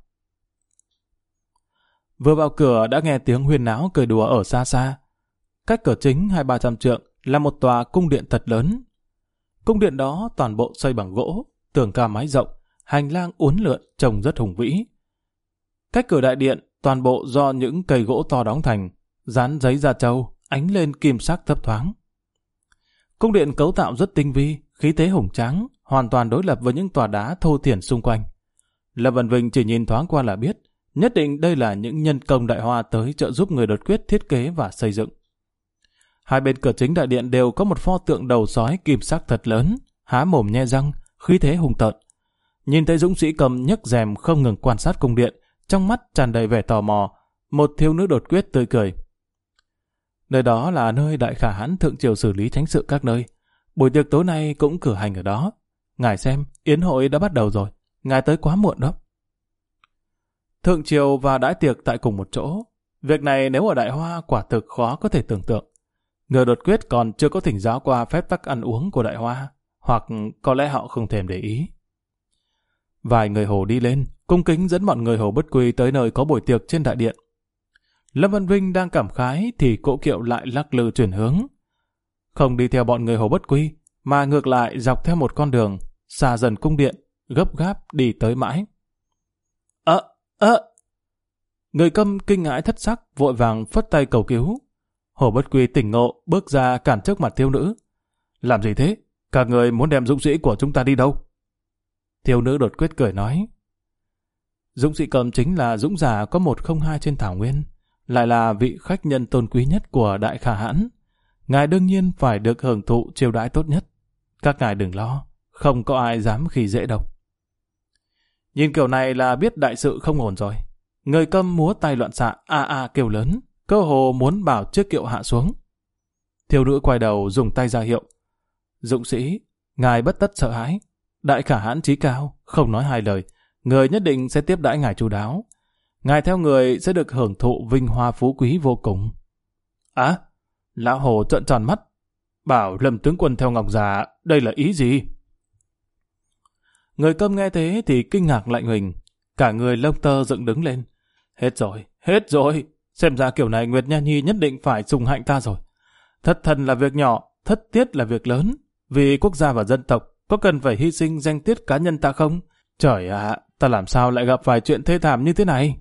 Vừa vào cửa đã nghe tiếng huyên náo cười đùa ở xa xa. Cách cửa chính 200-300 trượng là một tòa cung điện thật lớn. Cung điện đó toàn bộ xây bằng gỗ, tường cao mái rộng, hành lang uốn lượn trông rất hùng vĩ. Cách cửa đại điện toàn bộ do những cây gỗ to đóng thành, dán giấy da trâu, ánh lên kim sắc thấp thoáng. Cung điện cấu tạo rất tinh vi, khí thế hùng tráng, hoàn toàn đối lập với những tòa đá thô thiển xung quanh. Lâm Vân Vinh chỉ nhìn thoáng qua là biết, nhất định đây là những nhân công Đại Hoa tới trợ giúp người đột quyết thiết kế và xây dựng. Hai bên cửa chính đại điện đều có một pho tượng đầu sói kim sắc thật lớn, há mồm nhe răng, khí thế hùng tợn. Nhìn thấy dũng sĩ cầm nhấc rèm không ngừng quan sát cung điện, trong mắt tràn đầy vẻ tò mò, một thiếu nữ đột quyết tươi cười. Nơi đó là nơi Đại Khả Hãn thượng triều xử lý thánh sự các nơi. Buổi tiệc tối nay cũng cử hành ở đó. Ngài xem, yến hội đã bắt đầu rồi, ngài tới quá muộn đó. Thượng triều và đãi tiệc tại cùng một chỗ. Việc này nếu ở Đại Hoa quả thực khó có thể tưởng tượng. Người đột quyết còn chưa có thỉnh giáo qua phép tắc ăn uống của Đại Hoa, hoặc có lẽ họ không thèm để ý. Vài người Hồ đi lên, cung kính dẫn bọn người Hồ Bất Quy tới nơi có buổi tiệc trên đại điện. Lâm Văn Vinh đang cảm khái thì cỗ kiệu lại lắc lư chuyển hướng. Không đi theo bọn người Hồ Bất Quy, mà ngược lại dọc theo một con đường, xa dần cung điện, gấp gáp đi tới mãi. Người Câm kinh ngãi thất sắc, vội vàng phất tay cầu cứu. Hồ Bất Quy tỉnh ngộ, bước ra cản trước mặt thiếu nữ. Làm gì thế? Các người muốn đem dũng sĩ của chúng ta đi đâu? Thiếu nữ đột quyết cười nói. Dũng sĩ Câm chính là dũng giả có 102 trên thảo nguyên, lại là vị khách nhân tôn quý nhất của Đại Khả Hãn. Ngài đương nhiên phải được hưởng thụ chiêu đãi tốt nhất. Các ngài đừng lo, không có ai dám khi dễ đâu. Nhìn kiểu này là biết đại sự không ổn rồi. Người Câm múa tay loạn xạ, kêu lớn, cơ hồ muốn bảo chiếc kiệu hạ xuống. Thiếu nữ quay đầu dùng tay ra hiệu. Dũng sĩ, ngài bất tất sợ hãi. Đại Khả Hãn chí cao, không nói hai lời. Người nhất định sẽ tiếp đãi ngài chu đáo. Ngài theo người sẽ được hưởng thụ vinh hoa phú quý vô cùng. Lão Hồ trợn tròn mắt. Bảo Lâm tướng quân theo Ngọc già, đây là ý gì? Người Câm nghe thế thì kinh ngạc lạnh huỳnh. Cả người lông tơ dựng đứng lên. Hết rồi. Xem ra kiểu này Nguyệt Nha Nhi nhất định phải sùng hạnh ta rồi. Thất thần là việc nhỏ, thất tiết là việc lớn. Vì quốc gia và dân tộc, có cần phải hy sinh danh tiết cá nhân ta không? Trời ạ, ta làm sao lại gặp phải chuyện thê thảm như thế này?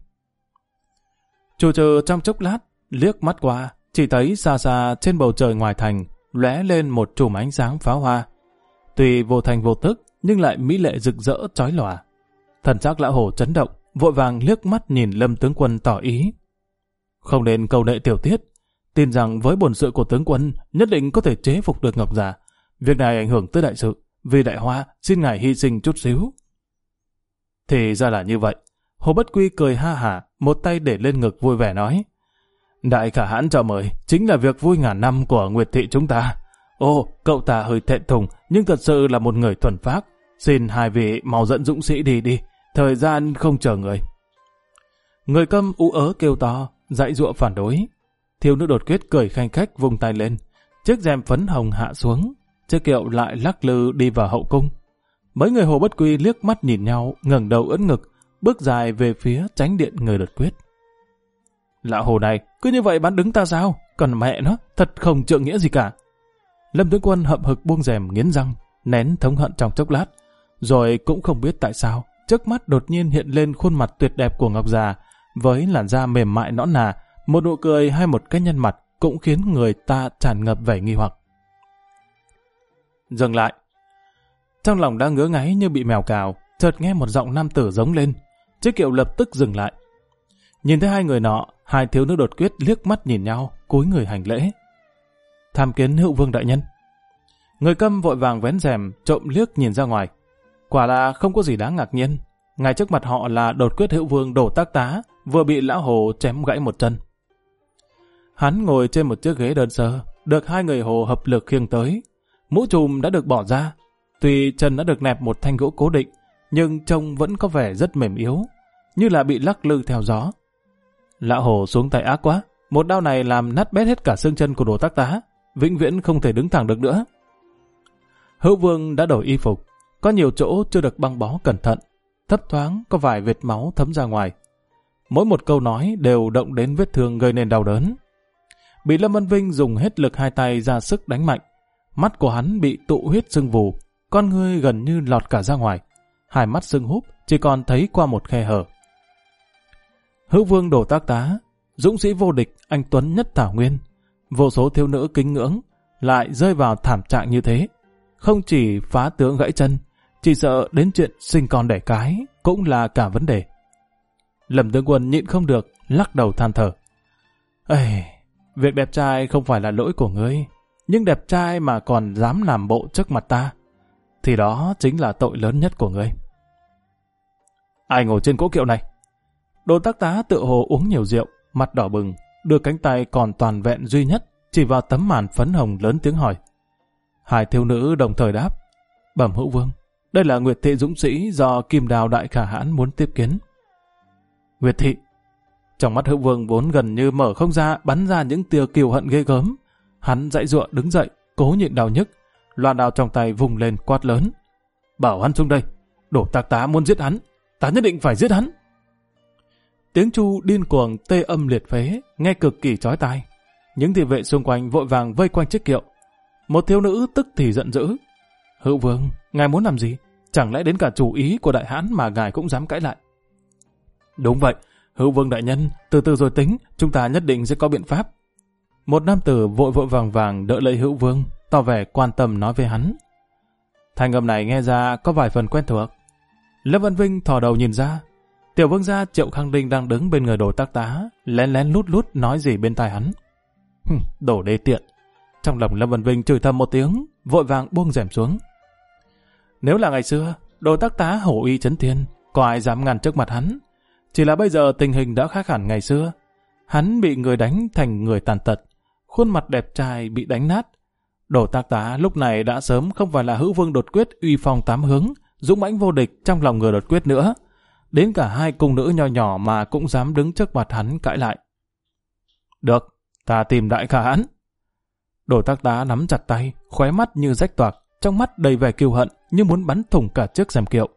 Chù chừ trong chốc lát, liếc mắt qua, chỉ thấy xa xa trên bầu trời ngoài thành lóe lên một chùm ánh sáng pháo hoa. Tuy vô thành vô tức, nhưng lại mỹ lệ rực rỡ chói lòa. Thần sắc Lão Hồ chấn động, vội vàng liếc mắt nhìn Lâm tướng quân tỏ ý. Không nên câu nệ tiểu tiết, tin rằng với bổn sự của tướng quân nhất định có thể chế phục được Ngọc già. Việc này ảnh hưởng tới đại sự, vì Đại Hoa xin ngài hy sinh chút xíu. Thì ra là như vậy. Hồ Bất Quy cười ha hả, một tay để lên ngực vui vẻ nói. Đại Khả Hãn chào mời, chính là việc vui ngàn năm của Nguyệt thị chúng ta. Cậu ta hơi thẹn thùng, nhưng thật sự là một người thuần phác. Xin hai vị mau dẫn dũng sĩ đi, thời gian không chờ người. Người Câm ú ớ kêu to, dãy giụa phản đối. Thiếu nữ đột quyết cười khanh khách vung tay lên, chiếc rèm phấn hồng hạ xuống, chiếc kiệu lại lắc lư đi vào hậu cung. Mấy người Hồ Bất Quy liếc mắt nhìn nhau, ngẩng đầu ưỡn ngực, bước dài về phía chánh điện người đột quyết. Lão Hồ này, cứ như vậy bán đứng ta sao? Còn mẹ nó, thật không trượng nghĩa gì cả. Lâm tướng quân hậm hực buông rèm nghiến răng, nén thống hận trong chốc lát, rồi cũng không biết tại sao, trước mắt đột nhiên hiện lên khuôn mặt tuyệt đẹp của Ngọc già, với làn da mềm mại nõn nà, một nụ cười hay một cái nhân mặt cũng khiến người ta tràn ngập vẻ nghi hoặc. Dừng lại. Trong lòng đang ngứa ngáy như bị mèo cào, chợt nghe một giọng nam tử giống lên, chiếc kiệu lập tức dừng lại. Nhìn thấy hai người nọ, hai thiếu nữ đột quyết liếc mắt nhìn nhau, cúi người hành lễ. Tham kiến Hữu Vương đại nhân. Người Câm vội vàng vén rèm, trộm liếc nhìn ra ngoài. Quả là không có gì đáng ngạc nhiên. Ngay trước mặt họ là đột quyết Hữu Vương Đổ Tác Tá, vừa bị Lão Hồ chém gãy một chân. Hắn ngồi trên một chiếc ghế đơn sơ, được hai người Hồ hợp lực khiêng tới. Mũ trùm đã được bỏ ra. Tuy chân đã được nẹp một thanh gỗ cố định, nhưng trông vẫn có vẻ rất mềm yếu, như là bị lắc lư theo gió. Lão Hồ xuống tay ác quá, một đao này làm nát bét hết cả xương chân của Đổ Tác Tá, vĩnh viễn không thể đứng thẳng được nữa. Hữu Vương đã đổi y phục, có nhiều chỗ chưa được băng bó cẩn thận, thấp thoáng có vài vệt máu thấm ra ngoài. Mỗi một câu nói đều động đến vết thương gây nên đau đớn. Bị Lâm Văn Vinh dùng hết lực hai tay ra sức đánh mạnh. Mắt của hắn bị tụ huyết sưng vù, con ngươi gần như lọt cả ra ngoài. Hai mắt sưng húp, chỉ còn thấy qua một khe hở. Hữu Vương Đồ Tác Tá, dũng sĩ vô địch, anh tuấn nhất Thảo Nguyên, vô số thiếu nữ kính ngưỡng, lại rơi vào thảm trạng như thế. Không chỉ phá tướng gãy chân, chỉ sợ đến chuyện sinh con đẻ cái cũng là cả vấn đề. Lâm tướng quân nhịn không được, lắc đầu than thở. Ây, việc đẹp trai không phải là lỗi của ngươi, nhưng đẹp trai mà còn dám làm bộ trước mặt ta, thì đó chính là tội lớn nhất của ngươi. Ai ngồi trên cỗ kiệu này? Đồ Tác Tá tự hồ uống nhiều rượu, mặt đỏ bừng, đưa cánh tay còn toàn vẹn duy nhất chỉ vào tấm màn phấn hồng lớn tiếng hỏi. Hai thiếu nữ đồng thời đáp. Bẩm Hữu Vương, đây là Nguyệt Thị dũng sĩ do Kim Đào Đại Khả Hãn muốn tiếp kiến. Nguyệt Thị. Trong mắt Hữu Vương vốn gần như mở không ra, bắn ra những tia kiều hận ghê gớm. Hắn dãy giụa đứng dậy, cố nhịn đau nhức, loan đao trong tay vùng lên quát lớn. Bảo hắn xuống đây, Đồ Tác Tá muốn giết hắn, ta nhất định phải giết hắn. Tiếng chu điên cuồng tê âm liệt phế, nghe cực kỳ chói tai. Những thị vệ xung quanh vội vàng vây quanh chiếc kiệu. Một thiếu nữ tức thì giận dữ. Hữu Vương, ngài muốn làm gì? Chẳng lẽ đến cả chủ ý của đại hãn mà ngài cũng dám cãi lại? Đúng vậy, Hữu Vương đại nhân, từ từ rồi tính, chúng ta nhất định sẽ có biện pháp. Một nam tử vội vội vàng vàng đỡ lấy Hữu Vương, tỏ vẻ quan tâm nói với hắn. Thanh âm này nghe ra có vài phần quen thuộc. Lâm Văn Vinh thò đầu nhìn ra, tiểu vương gia Triệu Khang Đinh đang đứng bên người Đồ Tác Tá, lén lén lút lút nói gì bên tai hắn. Đồ đê tiện. Trong lòng Lâm Văn Vinh chửi thầm một tiếng, vội vàng buông rèm xuống. Nếu là ngày xưa, Đồ Tác Tá hổ uy chấn thiên, có ai dám ngăn trước mặt hắn? Chỉ là bây giờ tình hình đã khác hẳn ngày xưa. Hắn bị người đánh thành người tàn tật, khuôn mặt đẹp trai bị đánh nát. Đồ Tác Tá lúc này đã sớm không phải là Hữu Vương đột quyết uy phong tám hướng, dũng mãnh vô địch trong lòng người đột quyết nữa. Đến cả hai cung nữ nho nhỏ mà cũng dám đứng trước mặt hắn cãi lại. Được, ta tìm Đại Khả Hãn. Đồ Tác Tá nắm chặt tay, khóe mắt như rách toạc, trong mắt đầy vẻ kiêu hận như muốn bắn thủng cả chiếc rèm kiệu.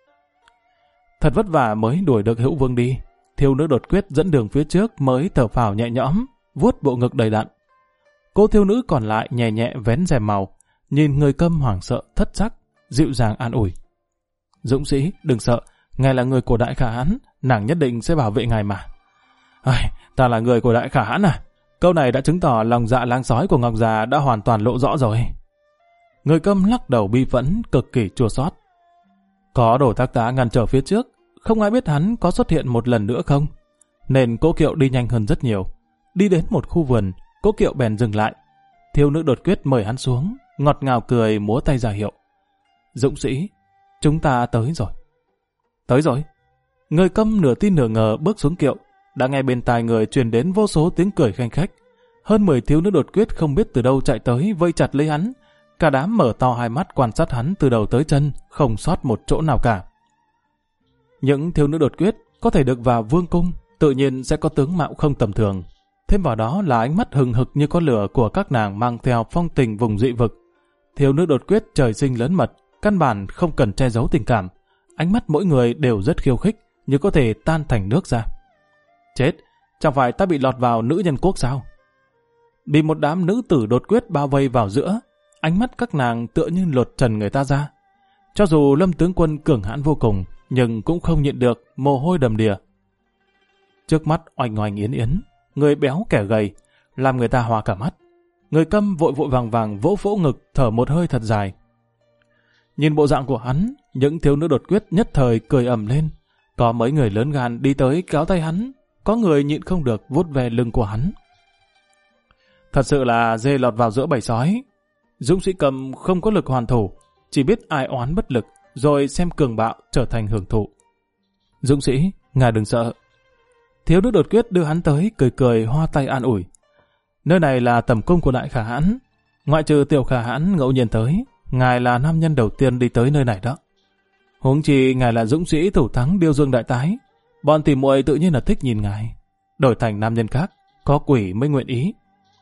Thật vất vả mới đuổi được Hữu Vương đi, thiếu nữ đột quyết dẫn đường phía trước mới thở phào nhẹ nhõm, vuốt bộ ngực đầy đặn. Cô thiếu nữ còn lại nhẹ nhẹ vén rèm màu, nhìn người câm hoảng sợ thất sắc, dịu dàng an ủi. Dũng sĩ, đừng sợ, ngài là người của Đại Khả Hãn, nàng nhất định sẽ bảo vệ ngài mà. Ta là người của Đại Khả Hãn à? Câu này đã chứng tỏ lòng dạ lang sói của Ngọc già đã hoàn toàn lộ rõ rồi. Người câm lắc đầu bi phẫn, cực kỳ chua xót. Có Đồ Tác Tá ngăn trở phía trước, không ai biết hắn có xuất hiện một lần nữa không, nên cỗ kiệu đi nhanh hơn rất nhiều. Đi đến một khu vườn, cỗ kiệu bèn dừng lại. Thiếu nữ đột quyết mời hắn xuống, ngọt ngào cười múa tay ra hiệu. Dũng sĩ, chúng ta tới rồi. Tới rồi. Người câm nửa tin nửa ngờ bước xuống kiệu, đã nghe bên tai người truyền đến vô số tiếng cười khanh khách. Hơn 10 thiếu nữ đột quyết không biết từ đâu chạy tới vây chặt lấy hắn. Cả đám mở to hai mắt quan sát hắn từ đầu tới chân, không sót một chỗ nào cả. Những thiếu nữ đột quyết có thể được vào vương cung, tự nhiên sẽ có tướng mạo không tầm thường. Thêm vào đó là ánh mắt hừng hực như có lửa của các nàng mang theo phong tình vùng dị vực. Thiếu nữ đột quyết trời sinh lớn mật, căn bản không cần che giấu tình cảm. Ánh mắt mỗi người đều rất khiêu khích, như có thể tan thành nước ra. Chết, chẳng phải ta bị lọt vào nữ nhân quốc sao? Bị một đám nữ tử đột quyết bao vây vào giữa, ánh mắt các nàng tựa như lột trần người ta ra. Cho dù Lâm tướng quân cường hãn vô cùng, nhưng cũng không nhịn được mồ hôi đầm đìa. Trước mắt oanh oanh yến yến, người béo kẻ gầy, làm người ta hoa cả mắt. Người câm vội vội vàng vàng vỗ vỗ ngực, thở một hơi thật dài. Nhìn bộ dạng của hắn, những thiếu nữ đột quyết nhất thời cười ầm lên. Có mấy người lớn gan đi tới kéo tay hắn, có người nhịn không được vuốt về lưng của hắn. Thật sự là dê lọt vào giữa bầy sói. Dũng sĩ cầm không có lực hoàn thủ, chỉ biết ai oán bất lực, rồi xem cường bạo trở thành hưởng thụ. Dũng sĩ, ngài đừng sợ. Thiếu nữ đột quyết đưa hắn tới, cười cười hoa tay an ủi. Nơi này là tầm cung của Đại Khả Hãn, ngoại trừ Tiểu Khả Hãn ngẫu nhiên tới, ngài là nam nhân đầu tiên đi tới nơi này đó. Huống chi ngài là dũng sĩ thủ thắng Điêu Dương đại tái, bọn tỉ muội tự nhiên là thích nhìn ngài. Đổi thành nam nhân khác, có quỷ mới nguyện ý.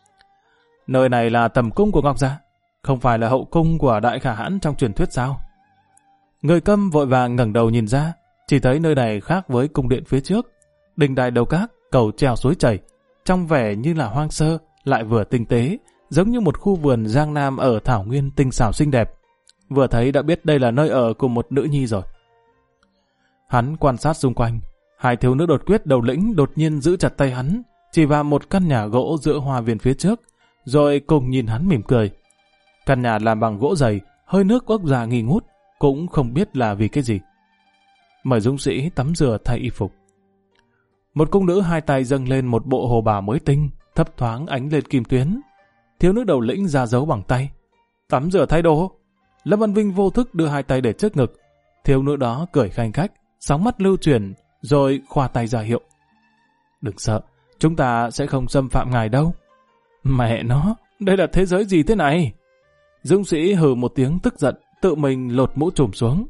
Nơi này là tầm cung của Ngọc gia, không phải là hậu cung của Đại Khả Hãn trong truyền thuyết sao? Người câm vội vàng ngẩng đầu nhìn ra, Chỉ thấy nơi này khác với cung điện phía trước, đình đài đầu các, cầu treo suối chảy, trong vẻ như là hoang sơ, lại vừa tinh tế, giống như một khu vườn giang nam ở thảo nguyên tinh xảo xinh đẹp. Vừa thấy đã biết đây là nơi ở của một nữ nhi rồi. Hắn quan sát xung quanh, hai thiếu nữ đột quyết đầu lĩnh đột nhiên giữ chặt tay hắn, chỉ vào một căn nhà gỗ giữa hoa viên phía trước, rồi cùng nhìn hắn mỉm cười. Căn nhà làm bằng gỗ dày, hơi nước ốc già nghi ngút, cũng không biết là vì cái gì. Mời dũng sĩ tắm rửa thay y phục. Một cung nữ hai tay dâng lên một bộ hồ bào mới tinh, thấp thoáng ánh lên kim tuyến. Thiếu nữ đầu lĩnh ra dấu bằng tay. Tắm rửa thay đồ. Lâm Văn Vinh vô thức đưa hai tay để trước ngực. Thiếu nữ đó cười khanh khách, sóng mắt lưu chuyển, rồi khoa tay ra hiệu. Đừng sợ, chúng ta sẽ không xâm phạm ngài đâu. Mẹ nó, đây là thế giới gì thế này? Dũng sĩ hừ một tiếng tức giận, tự mình lột mũ trùm xuống.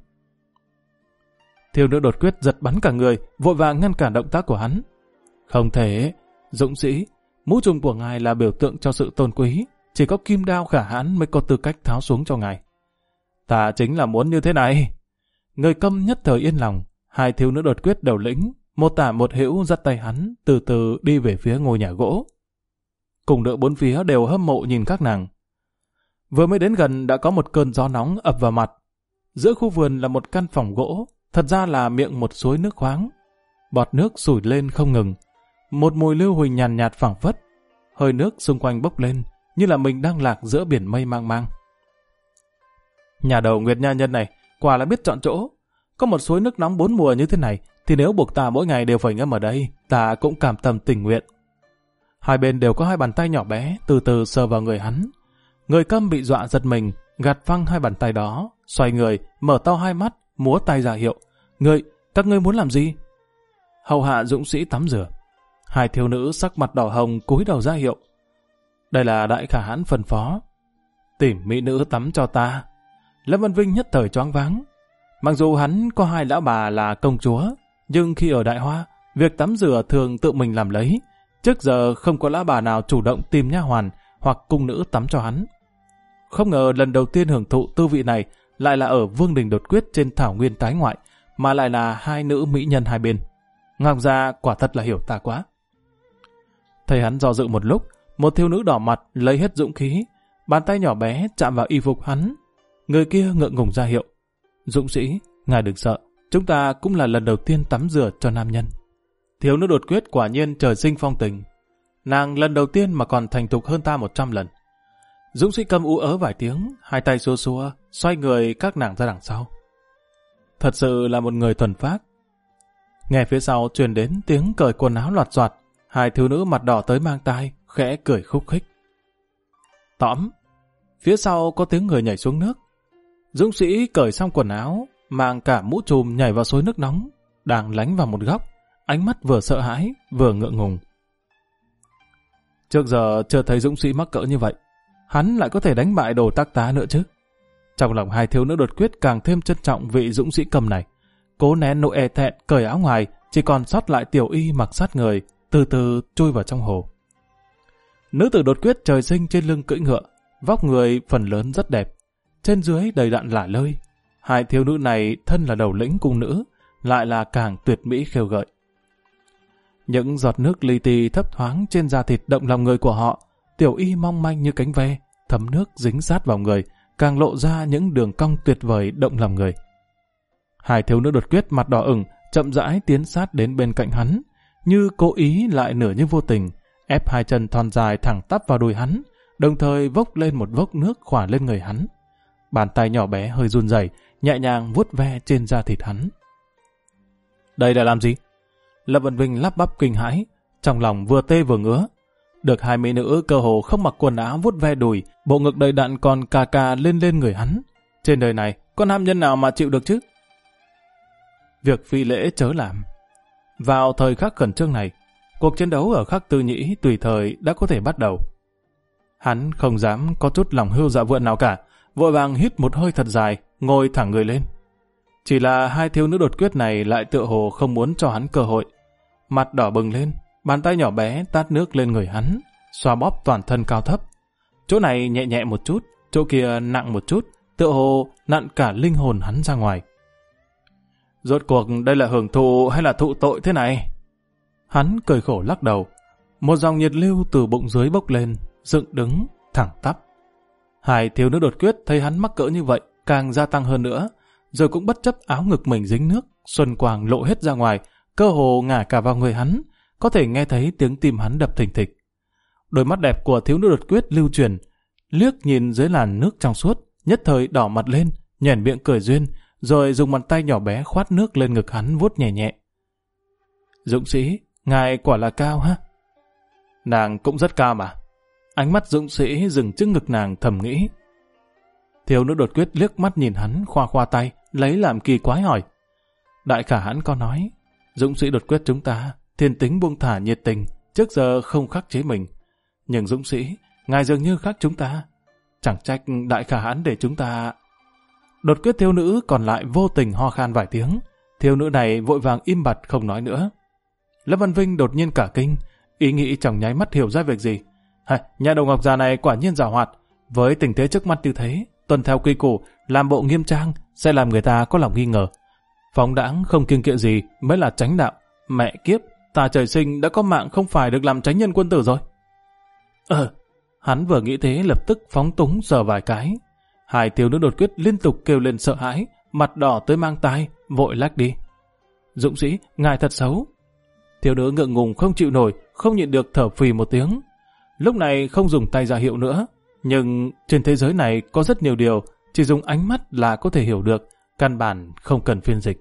Thiếu nữ đột quyết giật bắn cả người, vội vàng ngăn cản động tác của hắn. Không thể, dũng sĩ, mũ trùm của ngài là biểu tượng cho sự tôn quý, chỉ có kim đao khả hãn mới có tư cách tháo xuống cho ngài. Ta chính là muốn như thế này. Người câm nhất thời yên lòng, hai thiếu nữ đột quyết đầu lĩnh, một tả một hữu dắt tay hắn, từ từ đi về phía ngôi nhà gỗ. Cùng nữ bốn phía đều hâm mộ nhìn các nàng. Vừa mới đến gần đã có một cơn gió nóng ập vào mặt. Giữa khu vườn là một căn phòng gỗ, thật ra là miệng một suối nước khoáng. Bọt nước sủi lên không ngừng, một mùi lưu huỳnh nhàn nhạt phảng phất. Hơi nước xung quanh bốc lên, như là mình đang lạc giữa biển mây mang mang. Nhà đầu Nguyệt Nha Nhân này, quả là biết chọn chỗ. Có một suối nước nóng 4 mùa như thế này, thì nếu buộc ta mỗi ngày đều phải ngâm ở đây, ta cũng cảm tâm tình nguyện. Hai bên đều có hai bàn tay nhỏ bé, từ từ sờ vào người hắn. Người câm bị dọa giật mình, gạt phăng hai bàn tay đó, xoay người, mở to hai mắt, múa tay ra hiệu. Các ngươi muốn làm gì? Hầu hạ dũng sĩ tắm rửa. Hai thiếu nữ sắc mặt đỏ hồng cúi đầu ra hiệu. Đây là đại khả hãn phân phó. Tìm mỹ nữ tắm cho ta. Lâm Văn Vinh nhất thời choáng váng. Mặc dù hắn có hai lão bà là công chúa, nhưng khi ở Đại Hoa, việc tắm rửa thường tự mình làm lấy. Trước giờ không có lão bà nào chủ động tìm nha hoàn hoặc cung nữ tắm cho hắn. Không ngờ lần đầu tiên hưởng thụ tư vị này lại là ở Vương Đình Đột Quyết trên thảo nguyên tái ngoại, mà lại là hai nữ mỹ nhân hai bên. Ngọc Gia quả thật là hiểu ta quá. Thấy hắn do dự một lúc, một thiếu nữ đỏ mặt lấy hết dũng khí, bàn tay nhỏ bé chạm vào y phục hắn. Người kia ngượng ngùng ra hiệu. Dũng sĩ, ngài đừng sợ, chúng ta cũng là lần đầu tiên tắm rửa cho nam nhân. Thiếu nữ đột quyết quả nhiên trời sinh phong tình. Nàng lần đầu tiên mà còn thành thục hơn ta 100 lần. Dũng sĩ câm ú ớ vài tiếng, hai tay xua xua, xoay người các nàng ra đằng sau. Thật sự là một người thuần phác. Nghe phía sau truyền đến tiếng cởi quần áo loạt soạt, hai thiếu nữ mặt đỏ tới mang tai, khẽ cười khúc khích. Tõm, phía sau có tiếng người nhảy xuống nước. Dũng sĩ cởi xong quần áo, mang cả mũ trùm nhảy vào suối nước nóng, đang lánh vào một góc, ánh mắt vừa sợ hãi, vừa ngượng ngùng. Trước giờ chưa thấy dũng sĩ mắc cỡ như vậy, hắn lại có thể đánh bại Đồ Tác Tá nữa chứ. Trong lòng hai thiếu nữ đột quyết càng thêm trân trọng vị dũng sĩ cầm này. Cố nén nỗi e thẹn, cởi áo ngoài, chỉ còn sót lại tiểu y mặc sát người, từ từ chui vào trong hồ. Nữ tử đột quyết trời sinh trên lưng cưỡi ngựa, vóc người phần lớn rất đẹp, trên dưới đầy đặn lả lơi. Hai thiếu nữ này thân là đầu lĩnh cung nữ, lại là càng tuyệt mỹ khêu gợi. Những giọt nước li ti thấp thoáng trên da thịt động lòng người của họ, tiểu y mong manh như cánh ve, thấm nước dính sát vào người, càng lộ ra những đường cong tuyệt vời động lòng người. Hai thiếu nữ đột quyết mặt đỏ ửng, chậm rãi tiến sát đến bên cạnh hắn, như cố ý lại nửa như vô tình, ép hai chân thon dài thẳng tắp vào đùi hắn, đồng thời vốc lên một vốc nước khỏa lên người hắn. Bàn tay nhỏ bé hơi run rẩy, nhẹ nhàng vuốt ve trên da thịt hắn. Đây là làm gì? Lâm Văn Vinh lắp bắp kinh hãi, trong lòng vừa tê vừa ngứa. Được hai mỹ nữ cơ hồ không mặc quần áo vuốt ve đùi, bộ ngực đầy đặn còn cà cà lên người hắn. Trên đời này, có nam nhân nào mà chịu được chứ? Việc phi lễ chớ làm. Vào thời khắc khẩn trương này, cuộc chiến đấu ở Khắc Tư Nhĩ tùy thời đã có thể bắt đầu. Hắn không dám có chút lòng hưu dạ vượn nào cả, vội vàng hít một hơi thật dài, ngồi thẳng người lên. Chỉ là hai thiếu nữ đột quyết này lại tựa hồ không muốn cho hắn cơ hội. Mặt đỏ bừng lên, bàn tay nhỏ bé tát nước lên người hắn, xoa bóp toàn thân cao thấp. Chỗ này nhẹ nhẹ một chút, chỗ kia nặng một chút, tựa hồ nặn cả linh hồn hắn ra ngoài. Rốt cuộc đây là hưởng thụ hay là thụ tội thế này? Hắn cười khổ lắc đầu. Một dòng nhiệt lưu từ bụng dưới bốc lên, dựng đứng, thẳng tắp. Hai thiếu nữ đột quyết thấy hắn mắc cỡ như vậy, càng gia tăng hơn nữa, rồi cũng bất chấp áo ngực mình dính nước, xuân quang lộ hết ra ngoài, cơ hồ ngả cả vào người hắn, có thể nghe thấy tiếng tim hắn đập thình thịch. Đôi mắt đẹp của thiếu nữ đột quyết lưu chuyển, liếc nhìn dưới làn nước trong suốt, nhất thời đỏ mặt lên, nhoẻn miệng cười duyên, rồi dùng bàn tay nhỏ bé khoát nước lên ngực hắn vuốt nhẹ nhẹ. Dũng sĩ, ngài quả là cao ha? Nàng cũng rất cao mà. Ánh mắt dũng sĩ dừng trước ngực nàng thầm nghĩ. Thiếu nữ đột quyết liếc mắt nhìn hắn khoa khoa tay, lấy làm kỳ quái hỏi. Đại khả hãn có nói, dũng sĩ đột quyết chúng ta, thiên tính buông thả nhiệt tình, trước giờ không khắc chế mình. Nhưng dũng sĩ, ngài dường như khác chúng ta. Chẳng trách đại khả hãn để chúng ta... Đột quyết thiếu nữ còn lại vô tình ho khan vài tiếng. Thiếu nữ này vội vàng im bặt không nói nữa. Lâm Văn Vinh đột nhiên cả kinh, ý nghĩ trong nháy mắt hiểu ra việc gì. Nhà đầu ngọc già này quả nhiên giàu hoạt. Với tình thế trước mắt như thế, tuân theo quy củ, làm bộ nghiêm trang sẽ làm người ta có lòng nghi ngờ. Phóng đãng không kiêng kỵ gì mới là chánh đạo. Mẹ kiếp, ta trời sinh đã có mạng không phải được làm chánh nhân quân tử rồi. Hắn vừa nghĩ thế lập tức phóng túng sờ vài cái. Hai thiếu nữ đột quyết liên tục kêu lên sợ hãi, mặt đỏ tới mang tai, vội lách đi. Dũng sĩ, ngài thật xấu. Thiếu nữ ngượng ngùng không chịu nổi, không nhịn được thở phì một tiếng. Lúc này không dùng tay ra hiệu nữa, nhưng trên thế giới này có rất nhiều điều chỉ dùng ánh mắt là có thể hiểu được, căn bản không cần phiên dịch.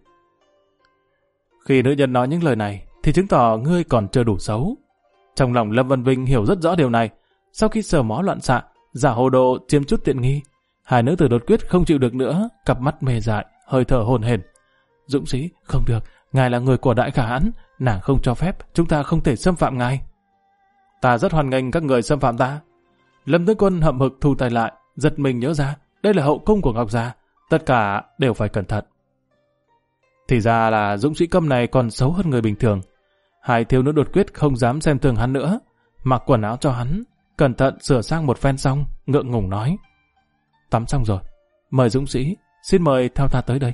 Khi nữ nhân nói những lời này thì chứng tỏ ngươi còn chưa đủ xấu. Trong lòng Lâm Văn Vinh hiểu rất rõ điều này. Sau khi sờ mó loạn xạ, giả hồ đồ chiếm chút tiện nghi, hai nữ tử đột quyết không chịu được nữa, cặp mắt mê dại, hơi thở hổn hển. Dũng sĩ, không được, ngài là người của đại khả hãn, nàng không cho phép, chúng ta không thể xâm phạm ngài. Ta rất hoan nghênh các người xâm phạm ta. Lâm tướng quân hậm hực thu tay lại, giật mình nhớ ra, đây là hậu cung của Ngọc Gia, tất cả đều phải cẩn thận. Thì ra là dũng sĩ Câm này còn xấu hơn người bình thường. Hai thiếu nữ đột quyết không dám xem thường hắn nữa, mặc quần áo cho hắn, cẩn thận sửa sang một phen xong, ngượng ngùng nói. Tắm xong rồi, mời dũng sĩ, xin mời theo ta tới đây.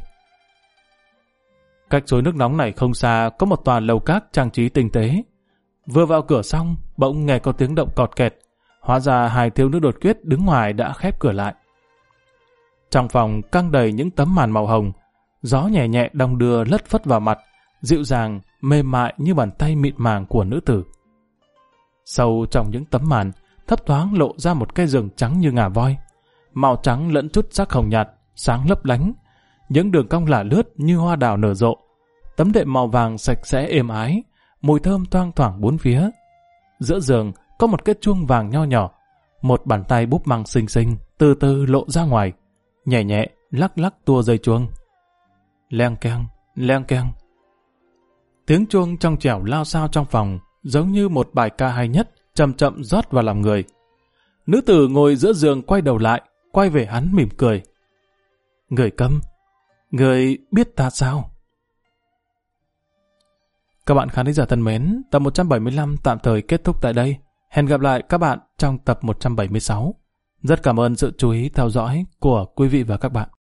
Cách suối nước nóng này không xa có một tòa lầu các trang trí tinh tế. Vừa vào cửa xong, bỗng nghe có tiếng động cọt kẹt. Hóa ra hai thiếu nữ đột quyết đứng ngoài đã khép cửa lại. Trong phòng căng đầy những tấm màn màu hồng, gió nhẹ nhẹ đong đưa lất phất vào mặt, dịu dàng, mềm mại như bàn tay mịn màng của nữ tử. Sâu trong những tấm màn, thấp thoáng lộ ra một cái giường trắng như ngà voi, màu trắng lẫn chút sắc hồng nhạt, sáng lấp lánh, những đường cong lả lướt như hoa đào nở rộ. Tấm đệm màu vàng sạch sẽ êm ái, mùi thơm thoang thoảng bốn phía. Giữa giường có một cái chuông vàng nho nhỏ, một bàn tay búp măng xinh xinh từ từ lộ ra ngoài, nhẹ nhẹ lắc lắc tua dây chuông. Leng keng, leng keng. Tiếng chuông trong trẻo lao xao trong phòng, giống như một bài ca hay nhất, chậm chậm rót vào lòng người. Nữ tử ngồi giữa giường quay đầu lại, quay về hắn mỉm cười. Người Câm, người biết ta sao? Các bạn khán giả thân mến, tập 175 tạm thời kết thúc tại đây. Hẹn gặp lại các bạn trong tập 176. Rất cảm ơn sự chú ý theo dõi của quý vị và các bạn.